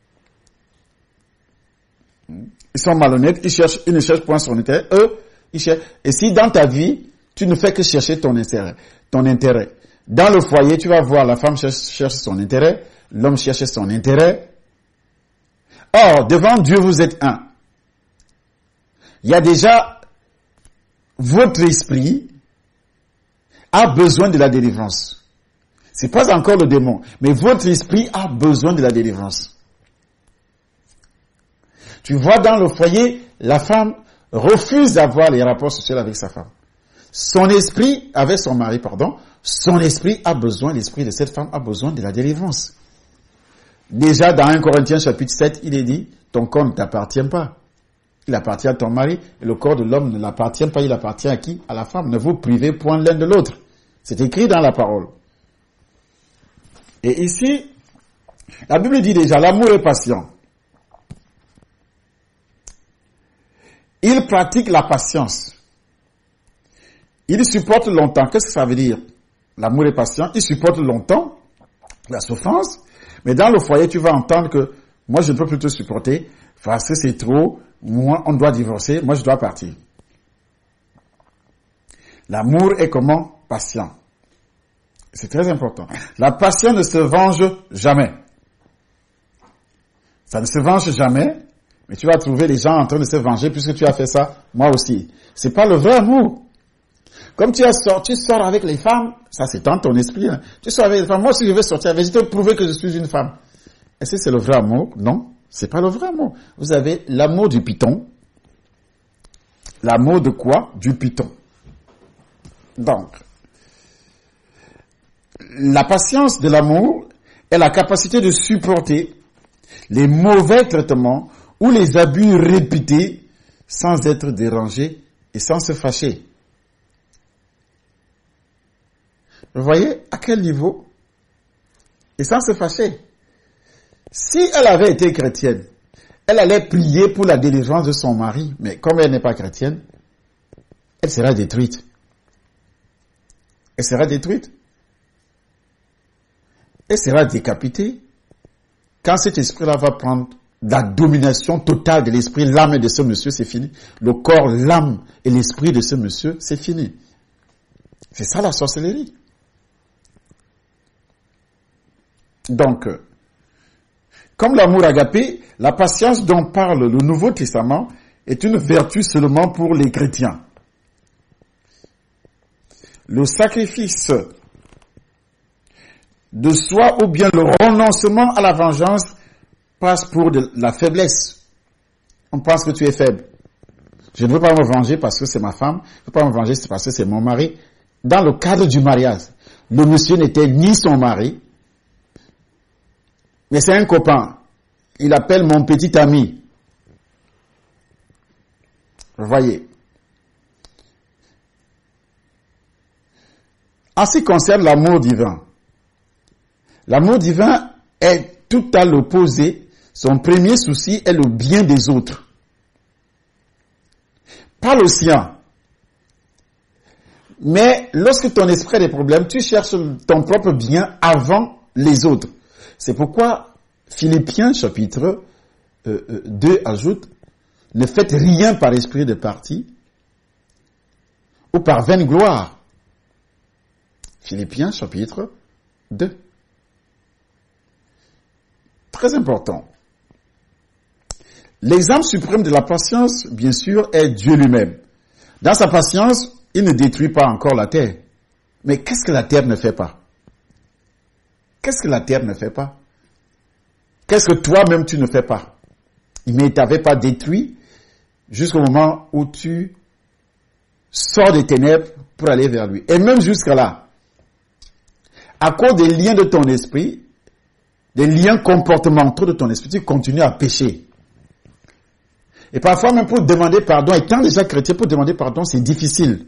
Ils sont malhonnêtes, ils ne cherchent point son intérêt. Eux, ils cherchent. Et si dans ta vie, tu ne fais que chercher ton intérêt. Dans le foyer, tu vas voir, la femme cherche son intérêt, l'homme cherche son intérêt. Or, devant Dieu, vous êtes un. Il y a déjà, votre esprit a besoin de la délivrance. C'est pas encore le démon, mais votre esprit a besoin de la délivrance. Tu vois dans le foyer, la femme refuse d'avoir les rapports sexuels avec sa femme. Son esprit, avec son mari, son esprit a besoin, l'esprit de cette femme a besoin de la délivrance. Déjà, dans 1 Corinthiens chapitre 7, il est dit, ton corps ne t'appartient pas. Il appartient à ton mari, et le corps de l'homme ne l'appartient pas, il appartient à qui? À la femme. Ne vous privez point l'un de l'autre. C'est écrit dans la parole. Et ici, la Bible dit déjà, l'amour est patient. Il pratique la patience. Il supporte longtemps. Qu'est-ce que ça veut dire? L'amour est patient. Il supporte longtemps la souffrance. Mais dans le foyer, tu vas entendre que moi, je ne peux plus te supporter parce que c'est trop. Moi, on doit divorcer. Moi, je dois partir. L'amour est comment? Patient. C'est très important. La patience ne se venge jamais. Ça ne se venge jamais. Mais tu vas trouver les gens en train de se venger puisque tu as fait ça, moi aussi. C'est pas le vrai amour. Comme tu sors avec les femmes, ça c'est dans ton esprit. Hein. Tu sors avec les femmes, moi aussi je vais sortir avec, je vais te prouver que je suis une femme. Est-ce que c'est le vrai amour? Non, c'est pas le vrai amour. Vous avez l'amour du python. L'amour de quoi? Du python. Donc, la patience de l'amour est la capacité de supporter les mauvais traitements ou les abus répétés sans être dérangé et sans se fâcher. Vous voyez à quel niveau? Et sans se fâcher. Si elle avait été chrétienne, elle allait prier pour la délivrance de son mari, mais comme elle n'est pas chrétienne, elle sera détruite. Elle sera détruite. Elle sera décapitée. Quand cet esprit-là va prendre la domination totale de l'esprit, l'âme de ce monsieur, c'est fini. Le corps, l'âme et l'esprit de ce monsieur, c'est fini. C'est ça la sorcellerie. Donc, comme l'amour agapé, la patience dont parle le Nouveau Testament est une vertu seulement pour les chrétiens. Le sacrifice de soi ou bien le renoncement à la vengeance passe pour de la faiblesse. On pense que tu es faible. Je ne veux pas me venger parce que c'est ma femme. Je ne veux pas me venger parce que c'est mon mari. Dans le cadre du mariage, le monsieur n'était ni son mari, mais c'est un copain. Il appelle mon petit ami. Vous voyez. En ce qui concerne l'amour divin, l'amour divin est tout à l'opposé. Son premier souci est le bien des autres. Pas le sien. Mais lorsque ton esprit a des problèmes, tu cherches ton propre bien avant les autres. C'est pourquoi Philippiens chapitre 2 ajoute, ne faites rien par esprit de parti ou par vaine gloire. Philippiens chapitre 2. Très important. L'exemple suprême de la patience, bien sûr, est Dieu lui-même. Dans sa patience, il ne détruit pas encore la terre. Mais qu'est-ce que la terre ne fait pas? Qu'est-ce que la terre ne fait pas? Qu'est-ce que toi-même tu ne fais pas? Il ne t'avait pas détruit jusqu'au moment où tu sors des ténèbres pour aller vers lui. Et même jusqu'à là, à cause des liens de ton esprit, des liens comportementaux de ton esprit, tu continues à pécher. Et parfois même pour demander pardon, étant déjà chrétien, pour demander pardon, c'est difficile.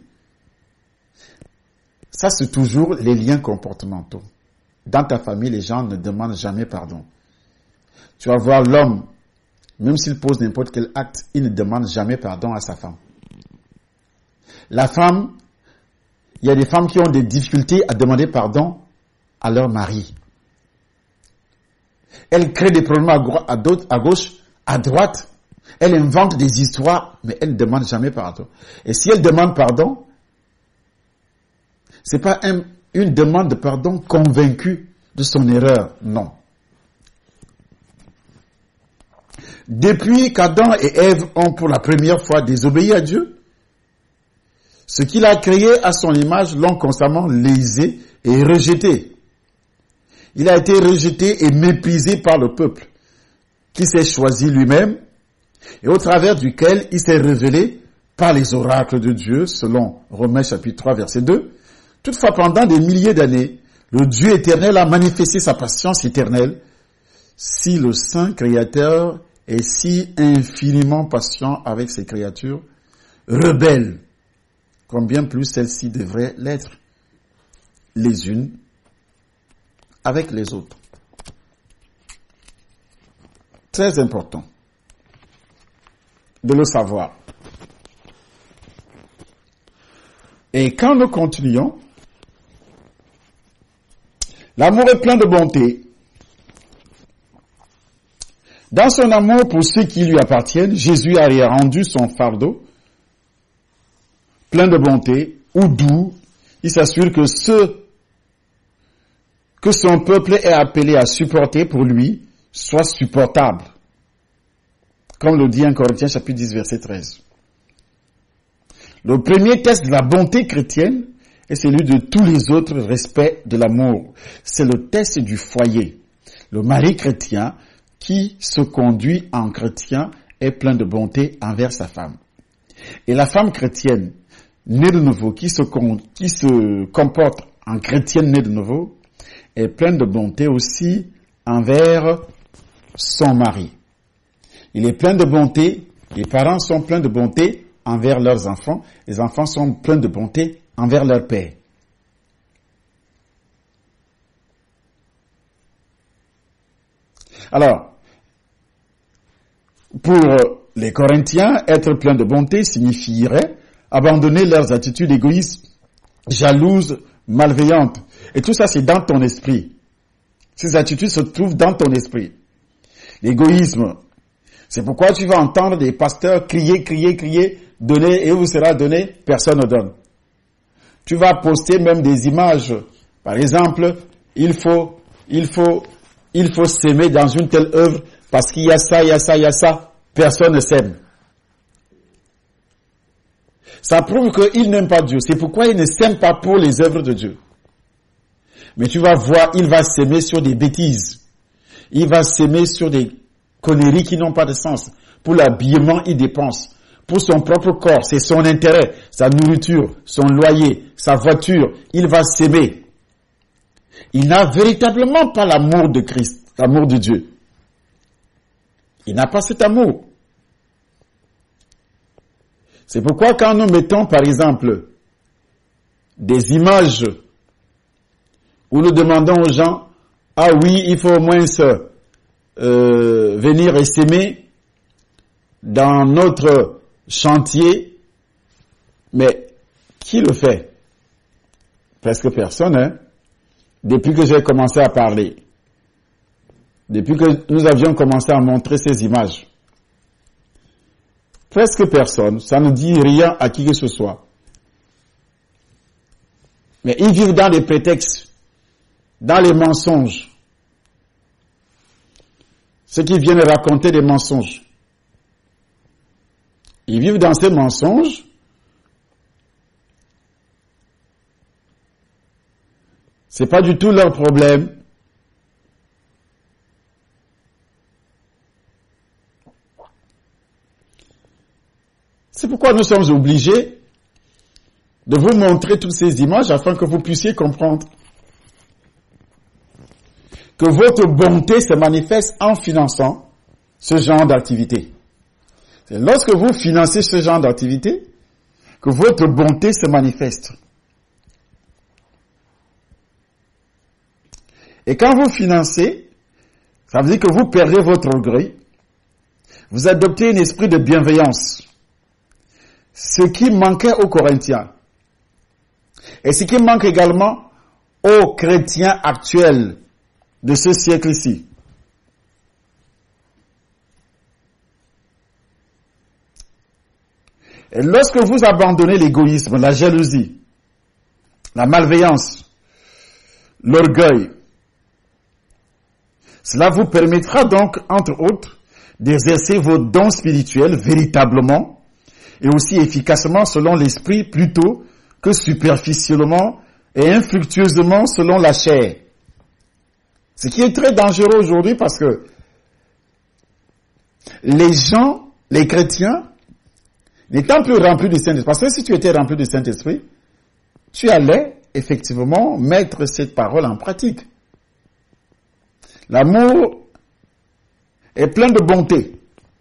Ça, c'est toujours les liens comportementaux. Dans ta famille, les gens ne demandent jamais pardon. Tu vas voir l'homme, même s'il pose n'importe quel acte, il ne demande jamais pardon à sa femme. La femme, il y a des femmes qui ont des difficultés à demander pardon à leur mari. Elles créent des problèmes à gauche, à droite. Elles inventent des histoires, mais elles ne demandent jamais pardon. Et si elles demandent pardon, c'est pas une demande de pardon convaincue de son erreur, non. Depuis qu'Adam et Ève ont pour la première fois désobéi à Dieu, ce qu'il a créé à son image l'ont constamment lésé et rejeté. Il a été rejeté et méprisé par le peuple, qui s'est choisi lui-même et au travers duquel il s'est révélé par les oracles de Dieu, selon Romains chapitre 3, verset 2. Toutefois, pendant des milliers d'années, le Dieu éternel a manifesté sa patience éternelle. Si le Saint Créateur est si infiniment patient avec ses créatures, rebelles, combien plus celles-ci devraient l'être, les unes avec les autres. Très important de le savoir. Et quand nous continuons, l'amour est plein de bonté. Dans son amour pour ceux qui lui appartiennent, Jésus a rendu son fardeau plein de bonté ou doux. Il s'assure que son peuple est appelé à supporter pour lui soit supportable. Comme le dit en Corinthiens chapitre 10 verset 13. Le premier test de la bonté chrétienne est celui de tous les autres respects de l'amour. C'est le test du foyer. Le mari chrétien qui se conduit en chrétien est plein de bonté envers sa femme. Et la femme chrétienne née de nouveau, qui se comporte en chrétienne née de nouveau, est pleine de bonté aussi envers son mari. Il est plein de bonté, les parents sont pleins de bonté envers leurs enfants, les enfants sont pleins de bonté envers leur père. Alors, pour les Corinthiens, être plein de bonté signifierait abandonner leurs attitudes égoïstes, jalouses, malveillantes. Et tout ça, c'est dans ton esprit. Ces attitudes se trouvent dans ton esprit. L'égoïsme, c'est pourquoi tu vas entendre des pasteurs crier, donner et vous sera donné, personne ne donne. Tu vas poster même des images. Par exemple, il faut s'aimer dans une telle œuvre parce qu'il y a ça, personne ne s'aime. Ça prouve qu'il n'aime pas Dieu. C'est pourquoi il ne s'aime pas pour les œuvres de Dieu. Mais tu vas voir, il va s'aimer sur des bêtises. Il va s'aimer sur des conneries qui n'ont pas de sens. Pour l'habillement, il dépense. Pour son propre corps, c'est son intérêt, sa nourriture, son loyer, sa voiture. Il va s'aimer. Il n'a véritablement pas l'amour de Christ, l'amour de Dieu. Il n'a pas cet amour. C'est pourquoi quand nous mettons, par exemple, des images où nous demandons aux gens, ah oui, il faut au moins venir et s'aimer dans notre chantier, mais qui le fait? Presque personne, hein? Depuis que j'ai commencé à parler, depuis que nous avions commencé à montrer ces images, presque personne, ça ne dit rien à qui que ce soit. Mais ils vivent dans des prétextes, dans les mensonges. Ceux qui viennent raconter des mensonges. Ils vivent dans ces mensonges. C'est pas du tout leur problème. C'est pourquoi nous sommes obligés de vous montrer toutes ces images afin que vous puissiez comprendre que votre bonté se manifeste en finançant ce genre d'activité. C'est lorsque vous financez ce genre d'activité que votre bonté se manifeste. Et quand vous financez, ça veut dire que vous perdez votre orgueil, vous adoptez un esprit de bienveillance, ce qui manquait aux Corinthiens, et ce qui manque également aux chrétiens actuels de ce siècle-ci. Et lorsque vous abandonnez l'égoïsme, la jalousie, la malveillance, l'orgueil, cela vous permettra donc, entre autres, d'exercer vos dons spirituels véritablement et aussi efficacement selon l'esprit plutôt que superficiellement et infructueusement selon la chair. Ce qui est très dangereux aujourd'hui parce que les gens, les chrétiens, n'étant plus remplis du Saint-Esprit, parce que si tu étais rempli du Saint-Esprit, tu allais effectivement mettre cette parole en pratique. L'amour est plein de bonté.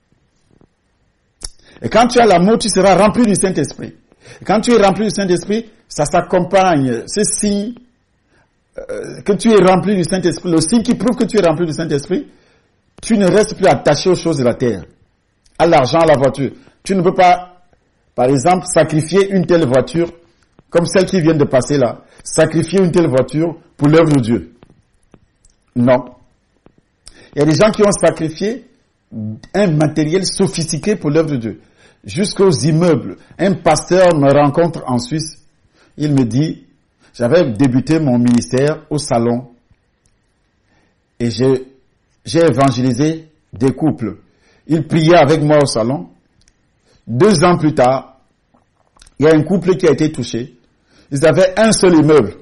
Et quand tu as l'amour, tu seras rempli du Saint-Esprit. Et quand tu es rempli du Saint-Esprit, ça s'accompagne, ce signe que tu es rempli du Saint-Esprit, le signe qui prouve que tu es rempli du Saint-Esprit, tu ne restes plus attaché aux choses de la terre, à l'argent, à la voiture. Tu ne peux pas, par exemple, sacrifier une telle voiture, comme celle qui vient de passer là, sacrifier une telle voiture pour l'œuvre de Dieu. Non. Il y a des gens qui ont sacrifié un matériel sophistiqué pour l'œuvre de Dieu, jusqu'aux immeubles. Un pasteur me rencontre en Suisse, il me dit, j'avais débuté mon ministère au salon et j'ai évangélisé des couples. Il priait avec moi au salon. 2 ans plus tard, il y a un couple qui a été touché. Ils avaient un seul immeuble.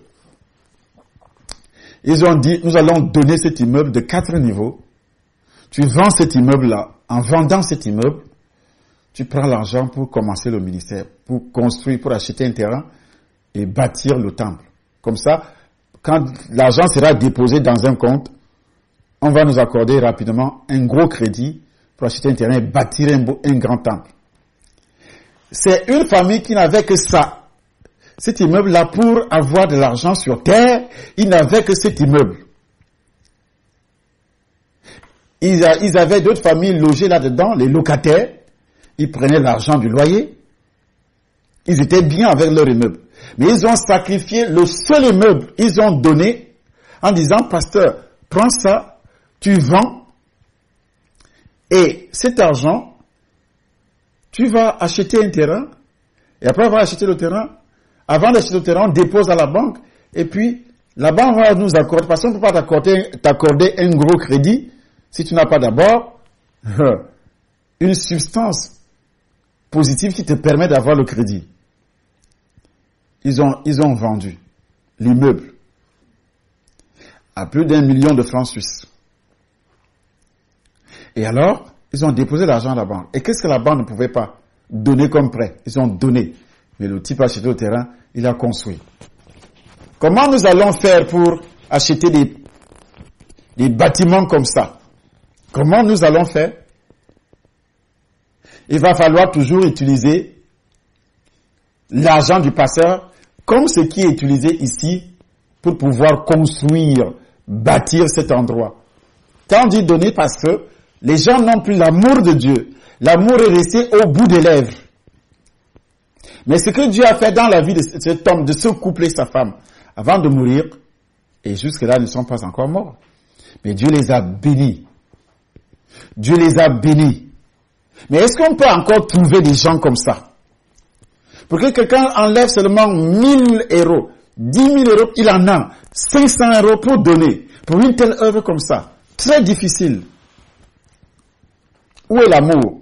Ils ont dit, nous allons donner cet immeuble de 4 niveaux. Tu vends cet immeuble-là. En vendant cet immeuble, tu prends l'argent pour commencer le ministère, pour construire, pour acheter un terrain et bâtir le temple. Comme ça, quand l'argent sera déposé dans un compte, on va nous accorder rapidement un gros crédit pour acheter un terrain et bâtir un grand temple. C'est une famille qui n'avait que ça. Cet immeuble-là, pour avoir de l'argent sur terre, ils n'avaient que cet immeuble. Ils avaient d'autres familles logées là-dedans, les locataires. Ils prenaient l'argent du loyer. Ils étaient bien avec leur immeuble. Mais ils ont sacrifié le seul immeuble. Ils ont donné en disant, pasteur, prends ça, tu vends. Et cet argent, tu vas acheter un terrain. Et après avoir acheté le terrain, avant d'acheter le terrain, on dépose à la banque. Et puis, la banque va nous accorder, parce qu'on ne peut pas t'accorder un gros crédit si tu n'as pas d'abord une substance positive qui te permet d'avoir le crédit. Ils ont vendu l'immeuble à plus d'1 million de francs suisses. Et alors, ils ont déposé l'argent à la banque. Et qu'est-ce que la banque ne pouvait pas donner comme prêt? Ils ont donné. Mais le type a acheté le terrain, il a construit. Comment nous allons faire pour acheter des bâtiments comme ça? Comment nous allons faire? Il va falloir toujours utiliser l'argent du passeur comme ce qui est utilisé ici pour pouvoir construire, bâtir cet endroit. Quand on dit donner, parce que les gens n'ont plus l'amour de Dieu. L'amour est resté au bout des lèvres. Mais ce que Dieu a fait dans la vie de cet homme, de ce couple et sa femme, avant de mourir, et jusque-là, ils ne sont pas encore morts. Mais Dieu les a bénis. Dieu les a bénis. Mais est-ce qu'on peut encore trouver des gens comme ça? Pour que quelqu'un enlève seulement 1000 euros 10 000 euros, il en a 500 euros pour donner. Pour une telle œuvre comme ça, très difficile. Où est l'amour?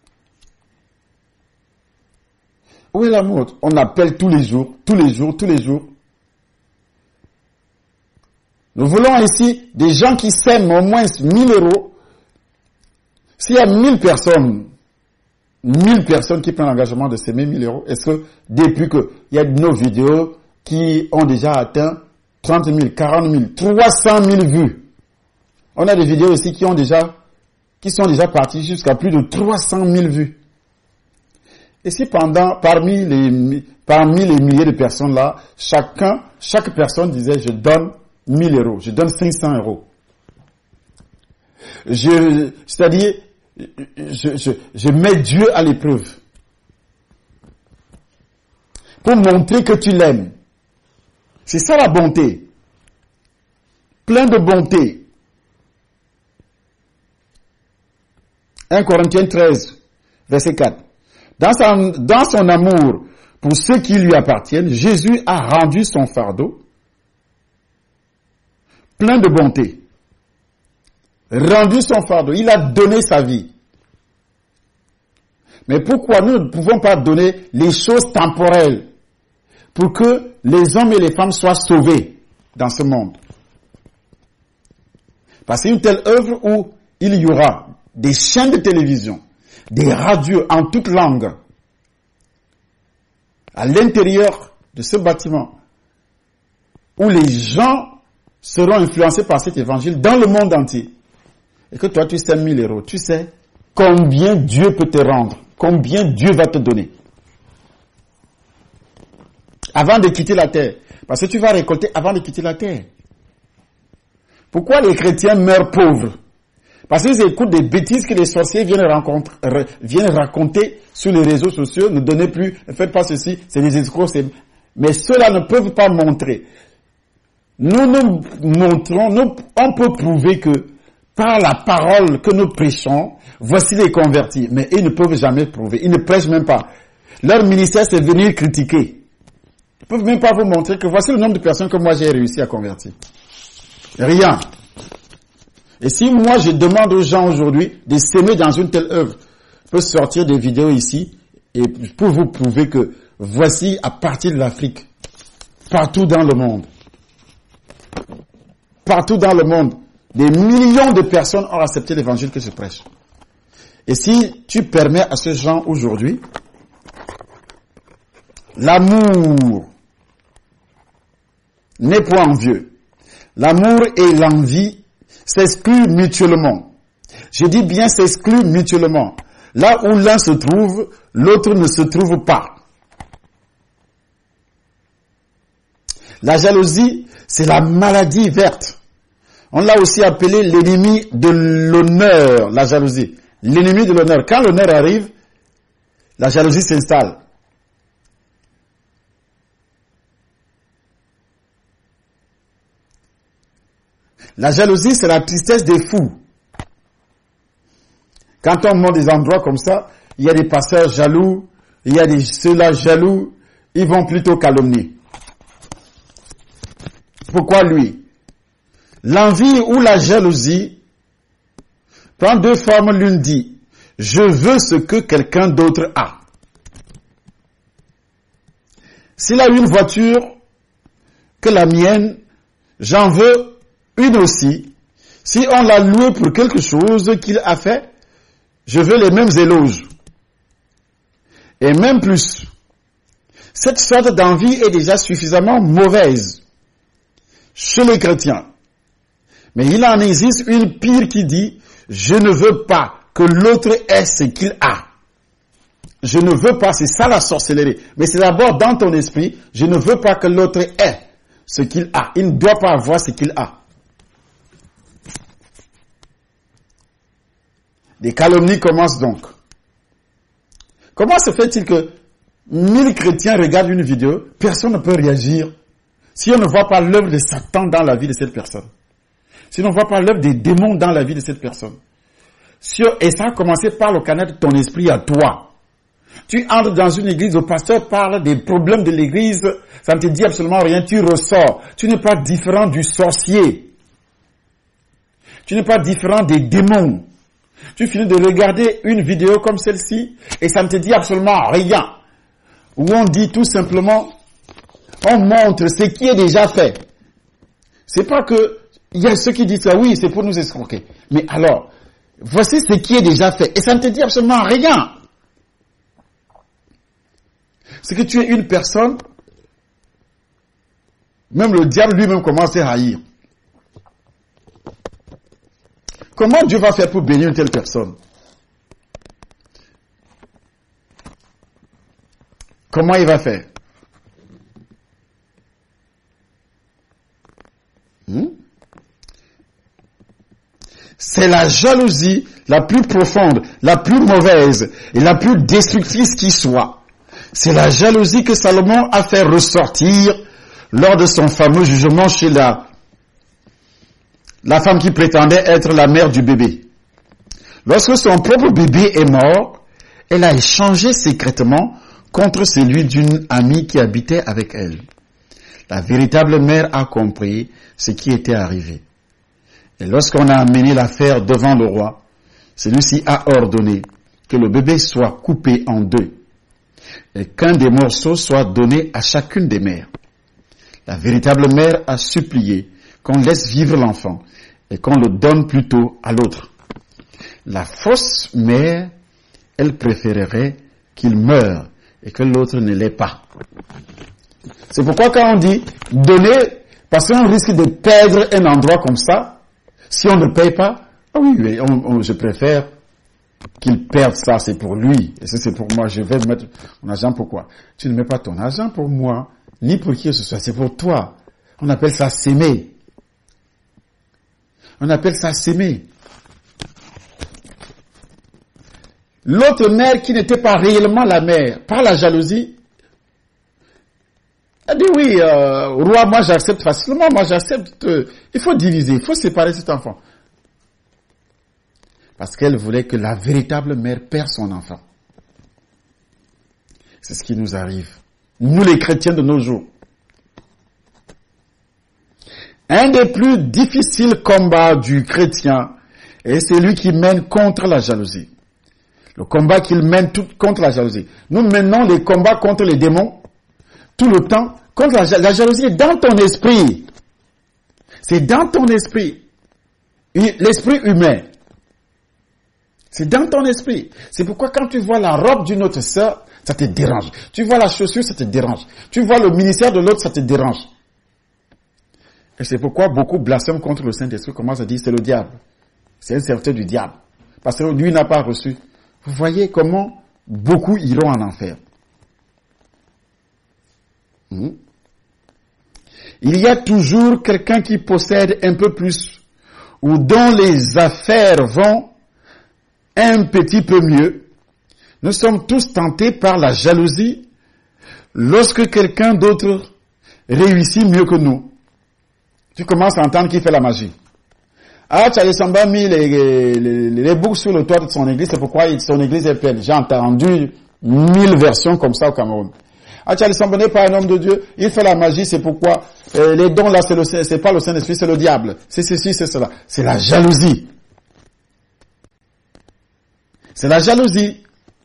Où est l'amour? On appelle tous les jours. Nous voulons ici des gens qui sèment au moins 1 000 euros. S'il y a 1000 personnes qui prennent l'engagement de s'aimer 1 000 euros, est-ce que depuis qu'il y a nos vidéos qui ont déjà atteint 30 000, 40 000, 300 000 vues, on a des vidéos ici qui sont déjà parties jusqu'à plus de 300 000 vues. Et si parmi les milliers de personnes là, chaque personne disait je donne 1 000 euros, je donne 500 euros. C'est-à-dire, je mets Dieu à l'épreuve pour montrer que tu l'aimes. C'est ça la bonté. Plein de bonté. 1 Corinthiens 13, verset 4. Dans son amour pour ceux qui lui appartiennent, Jésus a rendu son fardeau plein de bonté. Rendu son fardeau. Il a donné sa vie. Mais pourquoi nous ne pouvons pas donner les choses temporelles pour que les hommes et les femmes soient sauvés dans ce monde? Parce que c'est une telle œuvre où il y aura des chaînes de télévision, des radios en toute langue, à l'intérieur de ce bâtiment, où les gens seront influencés par cet évangile dans le monde entier. Et que toi, tu sais 1 000 euros, tu sais combien Dieu peut te rendre, combien Dieu va te donner. Avant de quitter la terre. Parce que tu vas récolter avant de quitter la terre. Pourquoi les chrétiens meurent pauvres? Parce qu'ils écoutent des bêtises que les sorciers viennent raconter sur les réseaux sociaux. Ne donnez plus, ne faites pas ceci, c'est des escrocs. Mais ceux-là ne peuvent pas montrer. Nous montrons, on peut prouver que par la parole que nous prêchons, voici les convertis. Mais ils ne peuvent jamais prouver. Ils ne prêchent même pas. Leur ministère, c'est venir critiquer. Ils ne peuvent même pas vous montrer que voici le nombre de personnes que moi j'ai réussi à convertir. Rien. Et si moi je demande aux gens aujourd'hui de s'aimer dans une telle œuvre, je peux sortir des vidéos ici et pour vous prouver que voici à partir de l'Afrique, partout dans le monde, des millions de personnes ont accepté l'évangile que je prêche. Et si tu permets à ces gens aujourd'hui, l'amour n'est point envieux. L'amour et l'envie s'excluent mutuellement. Je dis bien s'excluent mutuellement. Là où l'un se trouve, l'autre ne se trouve pas. La jalousie, c'est la maladie verte. On l'a aussi appelé l'ennemi de l'honneur, la jalousie. L'ennemi de l'honneur. Quand l'honneur arrive, la jalousie s'installe. La jalousie, c'est la tristesse des fous. Quand on monte des endroits comme ça, il y a des pasteurs jaloux, il y a ceux-là jaloux, ils vont plutôt calomnier. Pourquoi lui? L'envie ou la jalousie prend deux formes. L'une dit, je veux ce que quelqu'un d'autre a. S'il a une voiture que la mienne, j'en veux une aussi. Si on l'a loué pour quelque chose qu'il a fait, je veux les mêmes éloges. Et même plus. Cette sorte d'envie est déjà suffisamment mauvaise chez les chrétiens. Mais il en existe une pire qui dit, je ne veux pas que l'autre ait ce qu'il a. Je ne veux pas, c'est ça la sorcellerie. Mais c'est d'abord dans ton esprit, je ne veux pas que l'autre ait ce qu'il a. Il ne doit pas avoir ce qu'il a. Les calomnies commencent donc. Comment se fait-il que 1000 chrétiens regardent une vidéo, personne ne peut réagir si on ne voit pas l'œuvre de Satan dans la vie de cette personne? Si on ne voit pas l'œuvre des démons dans la vie de cette personne? Et ça a commencé par le canal de ton esprit à toi. Tu entres dans une église, le pasteur parle des problèmes de l'église, ça ne te dit absolument rien, tu ressors. Tu n'es pas différent du sorcier. Tu n'es pas différent des démons. Tu finis de regarder une vidéo comme celle-ci et ça ne te dit absolument rien. Où on dit tout simplement, on montre ce qui est déjà fait. C'est pas que, il y a ceux qui disent ça, oui, c'est pour nous escroquer. Mais alors, voici ce qui est déjà fait. Et ça ne te dit absolument rien. C'est que tu es une personne, même le diable lui-même commence à haïr. Comment Dieu va faire pour bénir une telle personne? Comment il va faire? C'est la jalousie la plus profonde, la plus mauvaise et la plus destructrice qui soit. C'est la jalousie que Salomon a fait ressortir lors de son fameux jugement chez la femme qui prétendait être la mère du bébé. Lorsque son propre bébé est mort, elle a échangé secrètement contre celui d'une amie qui habitait avec elle. La véritable mère a compris ce qui était arrivé. Et lorsqu'on a amené l'affaire devant le roi, celui-ci a ordonné que le bébé soit coupé en deux et qu'un des morceaux soit donné à chacune des mères. La véritable mère a supplié qu'on laisse vivre l'enfant et qu'on le donne plutôt à l'autre. La fausse mère, elle préférerait qu'il meure et que l'autre ne l'ait pas. C'est pourquoi quand on dit donner, parce qu'on risque de perdre un endroit comme ça, si on ne paye pas, ah oui, je préfère qu'il perde ça, c'est pour lui, et ça c'est pour moi, je vais mettre mon argent pour quoi? Tu ne mets pas ton argent pour moi, ni pour qui que ce soit, c'est pour toi. On appelle ça s'aimer. On appelle ça s'aimer. L'autre mère qui n'était pas réellement la mère, par la jalousie, elle dit oui, roi, moi j'accepte facilement, moi j'accepte, il faut diviser, il faut séparer cet enfant. Parce qu'elle voulait que la véritable mère perde son enfant. C'est ce qui nous arrive. Nous les chrétiens de nos jours. Un des plus difficiles combats du chrétien est celui qui mène contre la jalousie. Le combat qu'il mène contre la jalousie. Nous menons les combats contre les démons tout le temps. Contre la jalousie est dans ton esprit. C'est dans ton esprit. L'esprit humain. C'est dans ton esprit. C'est pourquoi quand tu vois la robe d'une autre sœur, ça te dérange. Tu vois la chaussure, ça te dérange. Tu vois le ministère de l'autre, ça te dérange. Et c'est pourquoi beaucoup blasphèment contre le Saint-Esprit, commencent à dire c'est le diable. C'est un serviteur du diable. Parce que lui n'a pas reçu. Vous voyez comment beaucoup iront en enfer. Il y a toujours quelqu'un qui possède un peu plus ou dont les affaires vont un petit peu mieux. Nous sommes tous tentés par la jalousie lorsque quelqu'un d'autre réussit mieux que nous. Tu commences à entendre qui fait la magie. Ah, Charlie Samba a mis les boucles sur le toit de son église, c'est pourquoi son église est pleine. J'ai entendu 1000 versions comme ça au Cameroun. Ah, Charlie Samba n'est pas un homme de Dieu, il fait la magie, c'est pourquoi les dons là, c'est pas le Saint-Esprit, c'est le diable. C'est ceci, c'est cela. C'est la jalousie. C'est la jalousie.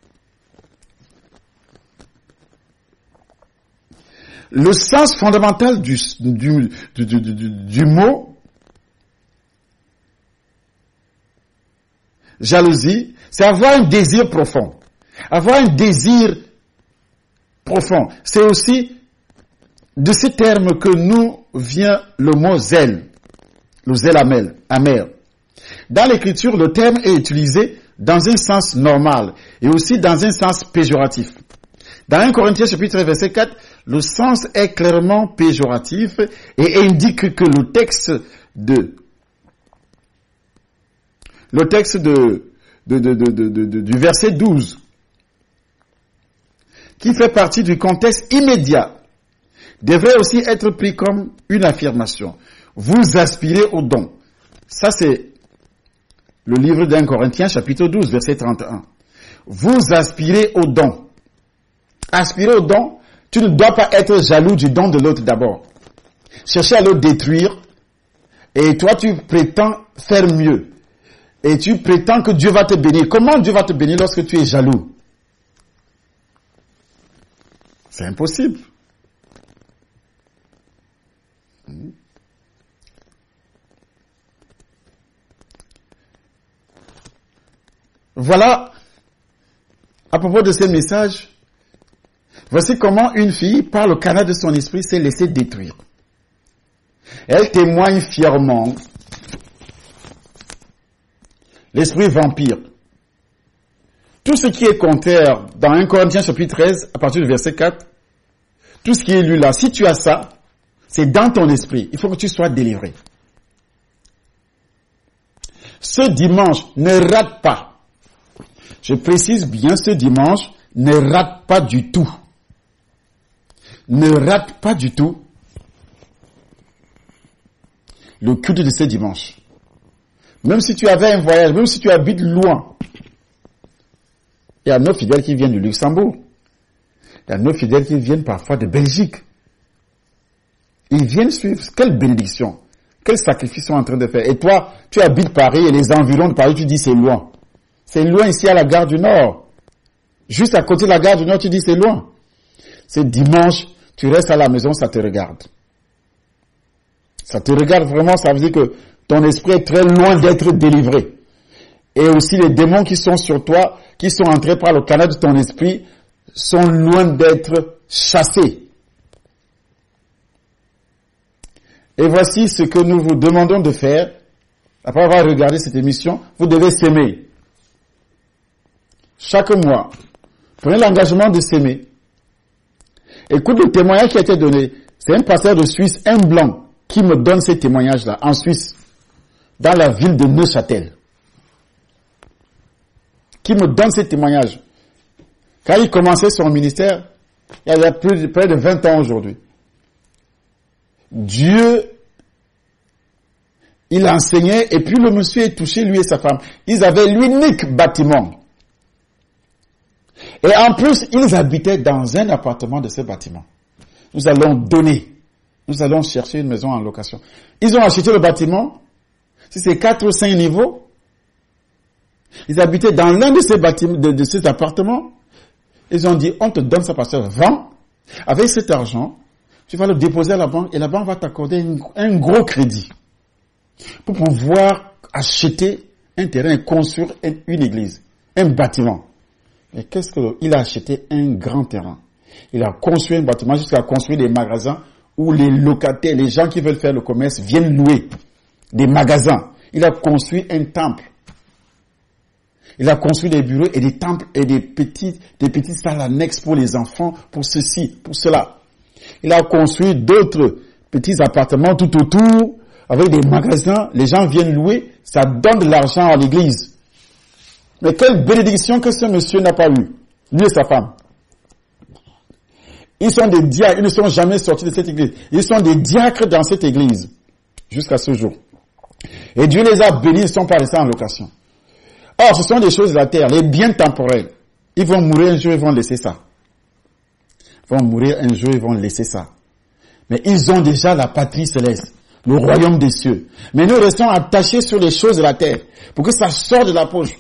Le sens fondamental du mot jalousie, c'est avoir un désir profond. Avoir un désir profond. C'est aussi de ces termes que nous vient le mot zèle. Le zèle amer. Dans l'écriture, le terme est utilisé dans un sens normal et aussi dans un sens péjoratif. Dans 1 Corinthiens chapitre verset 4, le sens est clairement péjoratif et indique que le texte du verset 12, qui fait partie du contexte immédiat, devrait aussi être pris comme une affirmation. Vous aspirez au don. Ça, c'est le livre d'1 Corinthiens, chapitre 12, verset 31. Vous aspirez au don. aspirer au don, tu ne dois pas être jaloux du don de l'autre d'abord. Chercher à le détruire, et toi tu prétends faire mieux. Et tu prétends que Dieu va te bénir. Comment Dieu va te bénir lorsque tu es jaloux? C'est impossible. Voilà, à propos de ces messages, voici comment une fille, par le canal de son esprit, s'est laissée détruire. Elle témoigne fièrement l'esprit vampire. Tout ce qui est contraire dans 1 Corinthiens chapitre 13, à partir du verset 4, tout ce qui est lu là, si tu as ça, c'est dans ton esprit. Il faut que tu sois délivré. Ce dimanche, ne rate pas. Je précise bien, ce dimanche, ne rate pas du tout. Ne rate pas du tout le culte de ce dimanche. Même si tu avais un voyage, même si tu habites loin. Il y a nos fidèles qui viennent du Luxembourg. Il y a nos fidèles qui viennent parfois de Belgique. Ils viennent suivre. Quelle bénédiction. Quel sacrifice ils sont en train de faire. Et toi, tu habites Paris et les environs de Paris, tu dis c'est loin. C'est loin ici à la gare du Nord. Juste à côté de la gare du Nord, tu dis c'est loin. C'est dimanche, tu restes à la maison, ça te regarde. Ça te regarde vraiment, ça veut dire que ton esprit est très loin d'être délivré. Et aussi les démons qui sont sur toi, qui sont entrés par le canal de ton esprit, sont loin d'être chassés. Et voici ce que nous vous demandons de faire. Après avoir regardé cette émission, vous devez s'aimer. Chaque mois, prenez l'engagement de s'aimer. Écoute le témoignage qui a été donné. C'est un pasteur de Suisse, un blanc, qui me donne ces témoignages-là, en Suisse, dans la ville de Neuchâtel. Qui me donne ces témoignages. Quand il commençait son ministère, il y a près de 20 ans aujourd'hui. Dieu, il enseignait, et puis le monsieur est touché, lui et sa femme. Ils avaient l'unique bâtiment. Et en plus, ils habitaient dans un appartement de ce bâtiment. Nous allons donner. Nous allons chercher une maison en location. Ils ont acheté le bâtiment. Si c'est 4 ou 5 niveaux, ils habitaient dans l'un de ces bâtiments, de ces appartements. Ils ont dit, on te donne ça, pasteur, vends. Avec cet argent, tu vas le déposer à la banque et la banque va t'accorder un gros crédit pour pouvoir acheter un terrain et construire une église, un bâtiment. Mais qu'est-ce qu'il a acheté? Un grand terrain. Il a construit un bâtiment jusqu'à construire des magasins où les locataires, les gens qui veulent faire le commerce viennent louer des magasins. Il a construit un temple. Il a construit des bureaux et des temples et des petites salles annexes pour les enfants, pour ceci, pour cela. Il a construit d'autres petits appartements tout autour avec des magasins. Les gens viennent louer. Ça donne de l'argent à l'église. Mais quelle bénédiction que ce monsieur n'a pas eu, lui et sa femme. Ils sont des diacres, ils ne sont jamais sortis de cette église. Ils sont des diacres dans cette église, jusqu'à ce jour. Et Dieu les a bénis, ils ne sont pas restés en location. Or, ce sont des choses de la terre, les biens temporels. Ils vont mourir un jour, ils vont laisser ça. Ils vont mourir un jour, ils vont laisser ça. Mais ils ont déjà la patrie céleste, le royaume des cieux. Mais nous restons attachés sur les choses de la terre, pour que ça sorte de la poche.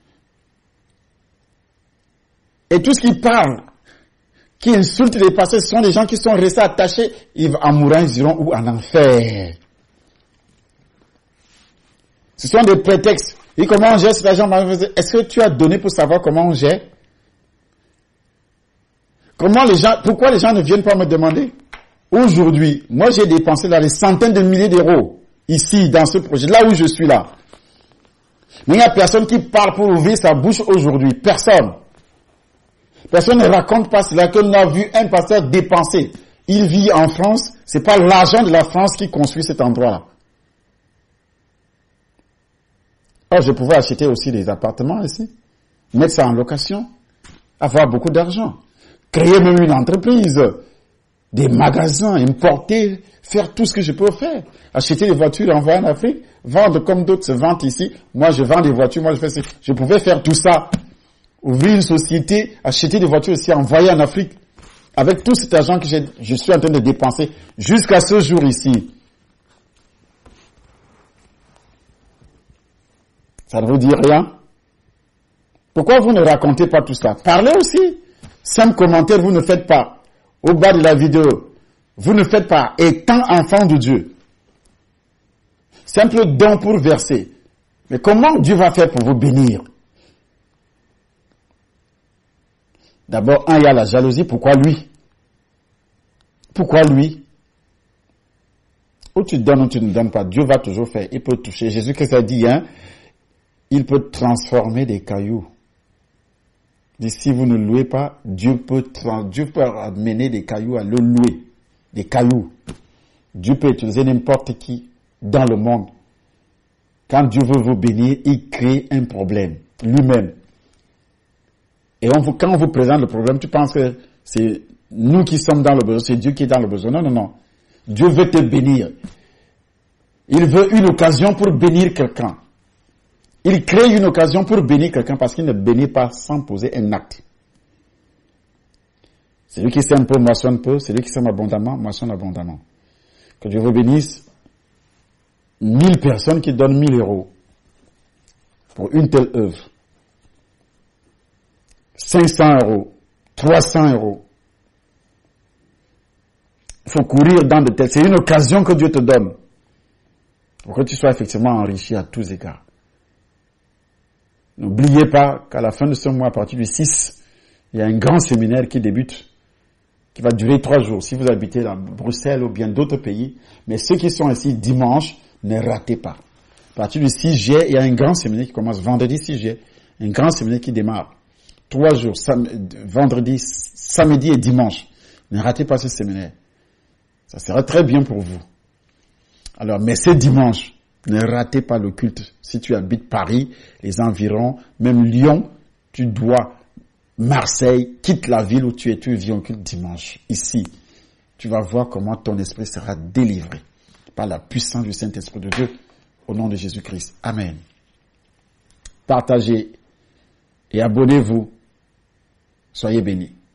Et tout ce qui parle, qui insulte les pasteurs, ce sont des gens qui sont restés attachés, en mourant, ils iront où? En enfer. Ce sont des prétextes. Et comment on gère cet argent? Est-ce que tu as donné pour savoir comment on gère? Pourquoi les gens ne viennent pas me demander? Aujourd'hui, moi j'ai dépensé là des centaines de milliers d'euros, ici, dans ce projet, là où je suis là. Mais il n'y a personne qui parle pour ouvrir sa bouche aujourd'hui. Personne. Personne ne raconte pas cela, qu'on a vu un pasteur dépenser. Il vit en France, c'est pas l'argent de la France qui construit cet endroit-là. Or, je pouvais acheter aussi des appartements ici, mettre ça en location, avoir beaucoup d'argent, créer même une entreprise, des magasins, importer, faire tout ce que je peux faire. Acheter des voitures, envoyer en Afrique, vendre comme d'autres se vendent ici. Moi, je vends des voitures, je pouvais faire tout ça ouvrir une société, acheter des voitures ici, envoyer en Afrique, avec tout cet argent que je suis en train de dépenser jusqu'à ce jour ici. Ça ne vous dit rien? Pourquoi vous ne racontez pas tout ça? Parlez aussi. Simple commentaire, vous ne faites pas. Au bas de la vidéo, vous ne faites pas. Étant enfant de Dieu. Simple don pour verser. Mais comment Dieu va faire pour vous bénir? D'abord, il y a la jalousie. Pourquoi lui? Pourquoi lui? Ou tu donnes ou tu ne donnes pas, Dieu va toujours faire. Il peut toucher. Jésus-Christ a dit, il peut transformer des cailloux. Il dit, si vous ne louez pas, Dieu peut amener des cailloux à le louer. Des cailloux. Dieu peut utiliser n'importe qui dans le monde. Quand Dieu veut vous bénir, il crée un problème. Lui-même. Et quand on vous présente le problème, tu penses que c'est nous qui sommes dans le besoin, c'est Dieu qui est dans le besoin. Non, non, non. Dieu veut te bénir. Il veut une occasion pour bénir quelqu'un. Il crée une occasion pour bénir quelqu'un parce qu'il ne bénit pas sans poser un acte. Celui qui sème peu, moissonne peu. Celui qui sème abondamment, moissonne abondamment. Que Dieu vous bénisse. 1000 personnes qui donnent 1000 euros pour une telle œuvre. 500 euros. 300 euros. Il faut courir dans de telles. C'est une occasion que Dieu te donne pour que tu sois effectivement enrichi à tous égards. N'oubliez pas qu'à la fin de ce mois, à partir du 6, il y a un grand séminaire qui débute, qui va durer 3 jours. Si vous habitez dans Bruxelles ou bien d'autres pays, mais ceux qui sont ici dimanche, ne ratez pas. À partir du 6 juillet, il y a un grand séminaire qui commence vendredi 6 juillet, un grand séminaire qui démarre. 3 jours, vendredi, samedi et dimanche. Ne ratez pas ce séminaire. Ça sera très bien pour vous. Alors, mais c'est dimanche. Ne ratez pas le culte. Si tu habites Paris, les environs, même Lyon, tu dois, Marseille, quitte la ville où tu es, tu viens au culte dimanche. Ici, tu vas voir comment ton esprit sera délivré par la puissance du Saint-Esprit de Dieu au nom de Jésus-Christ. Amen. Partagez et abonnez-vous. Soyez bénis.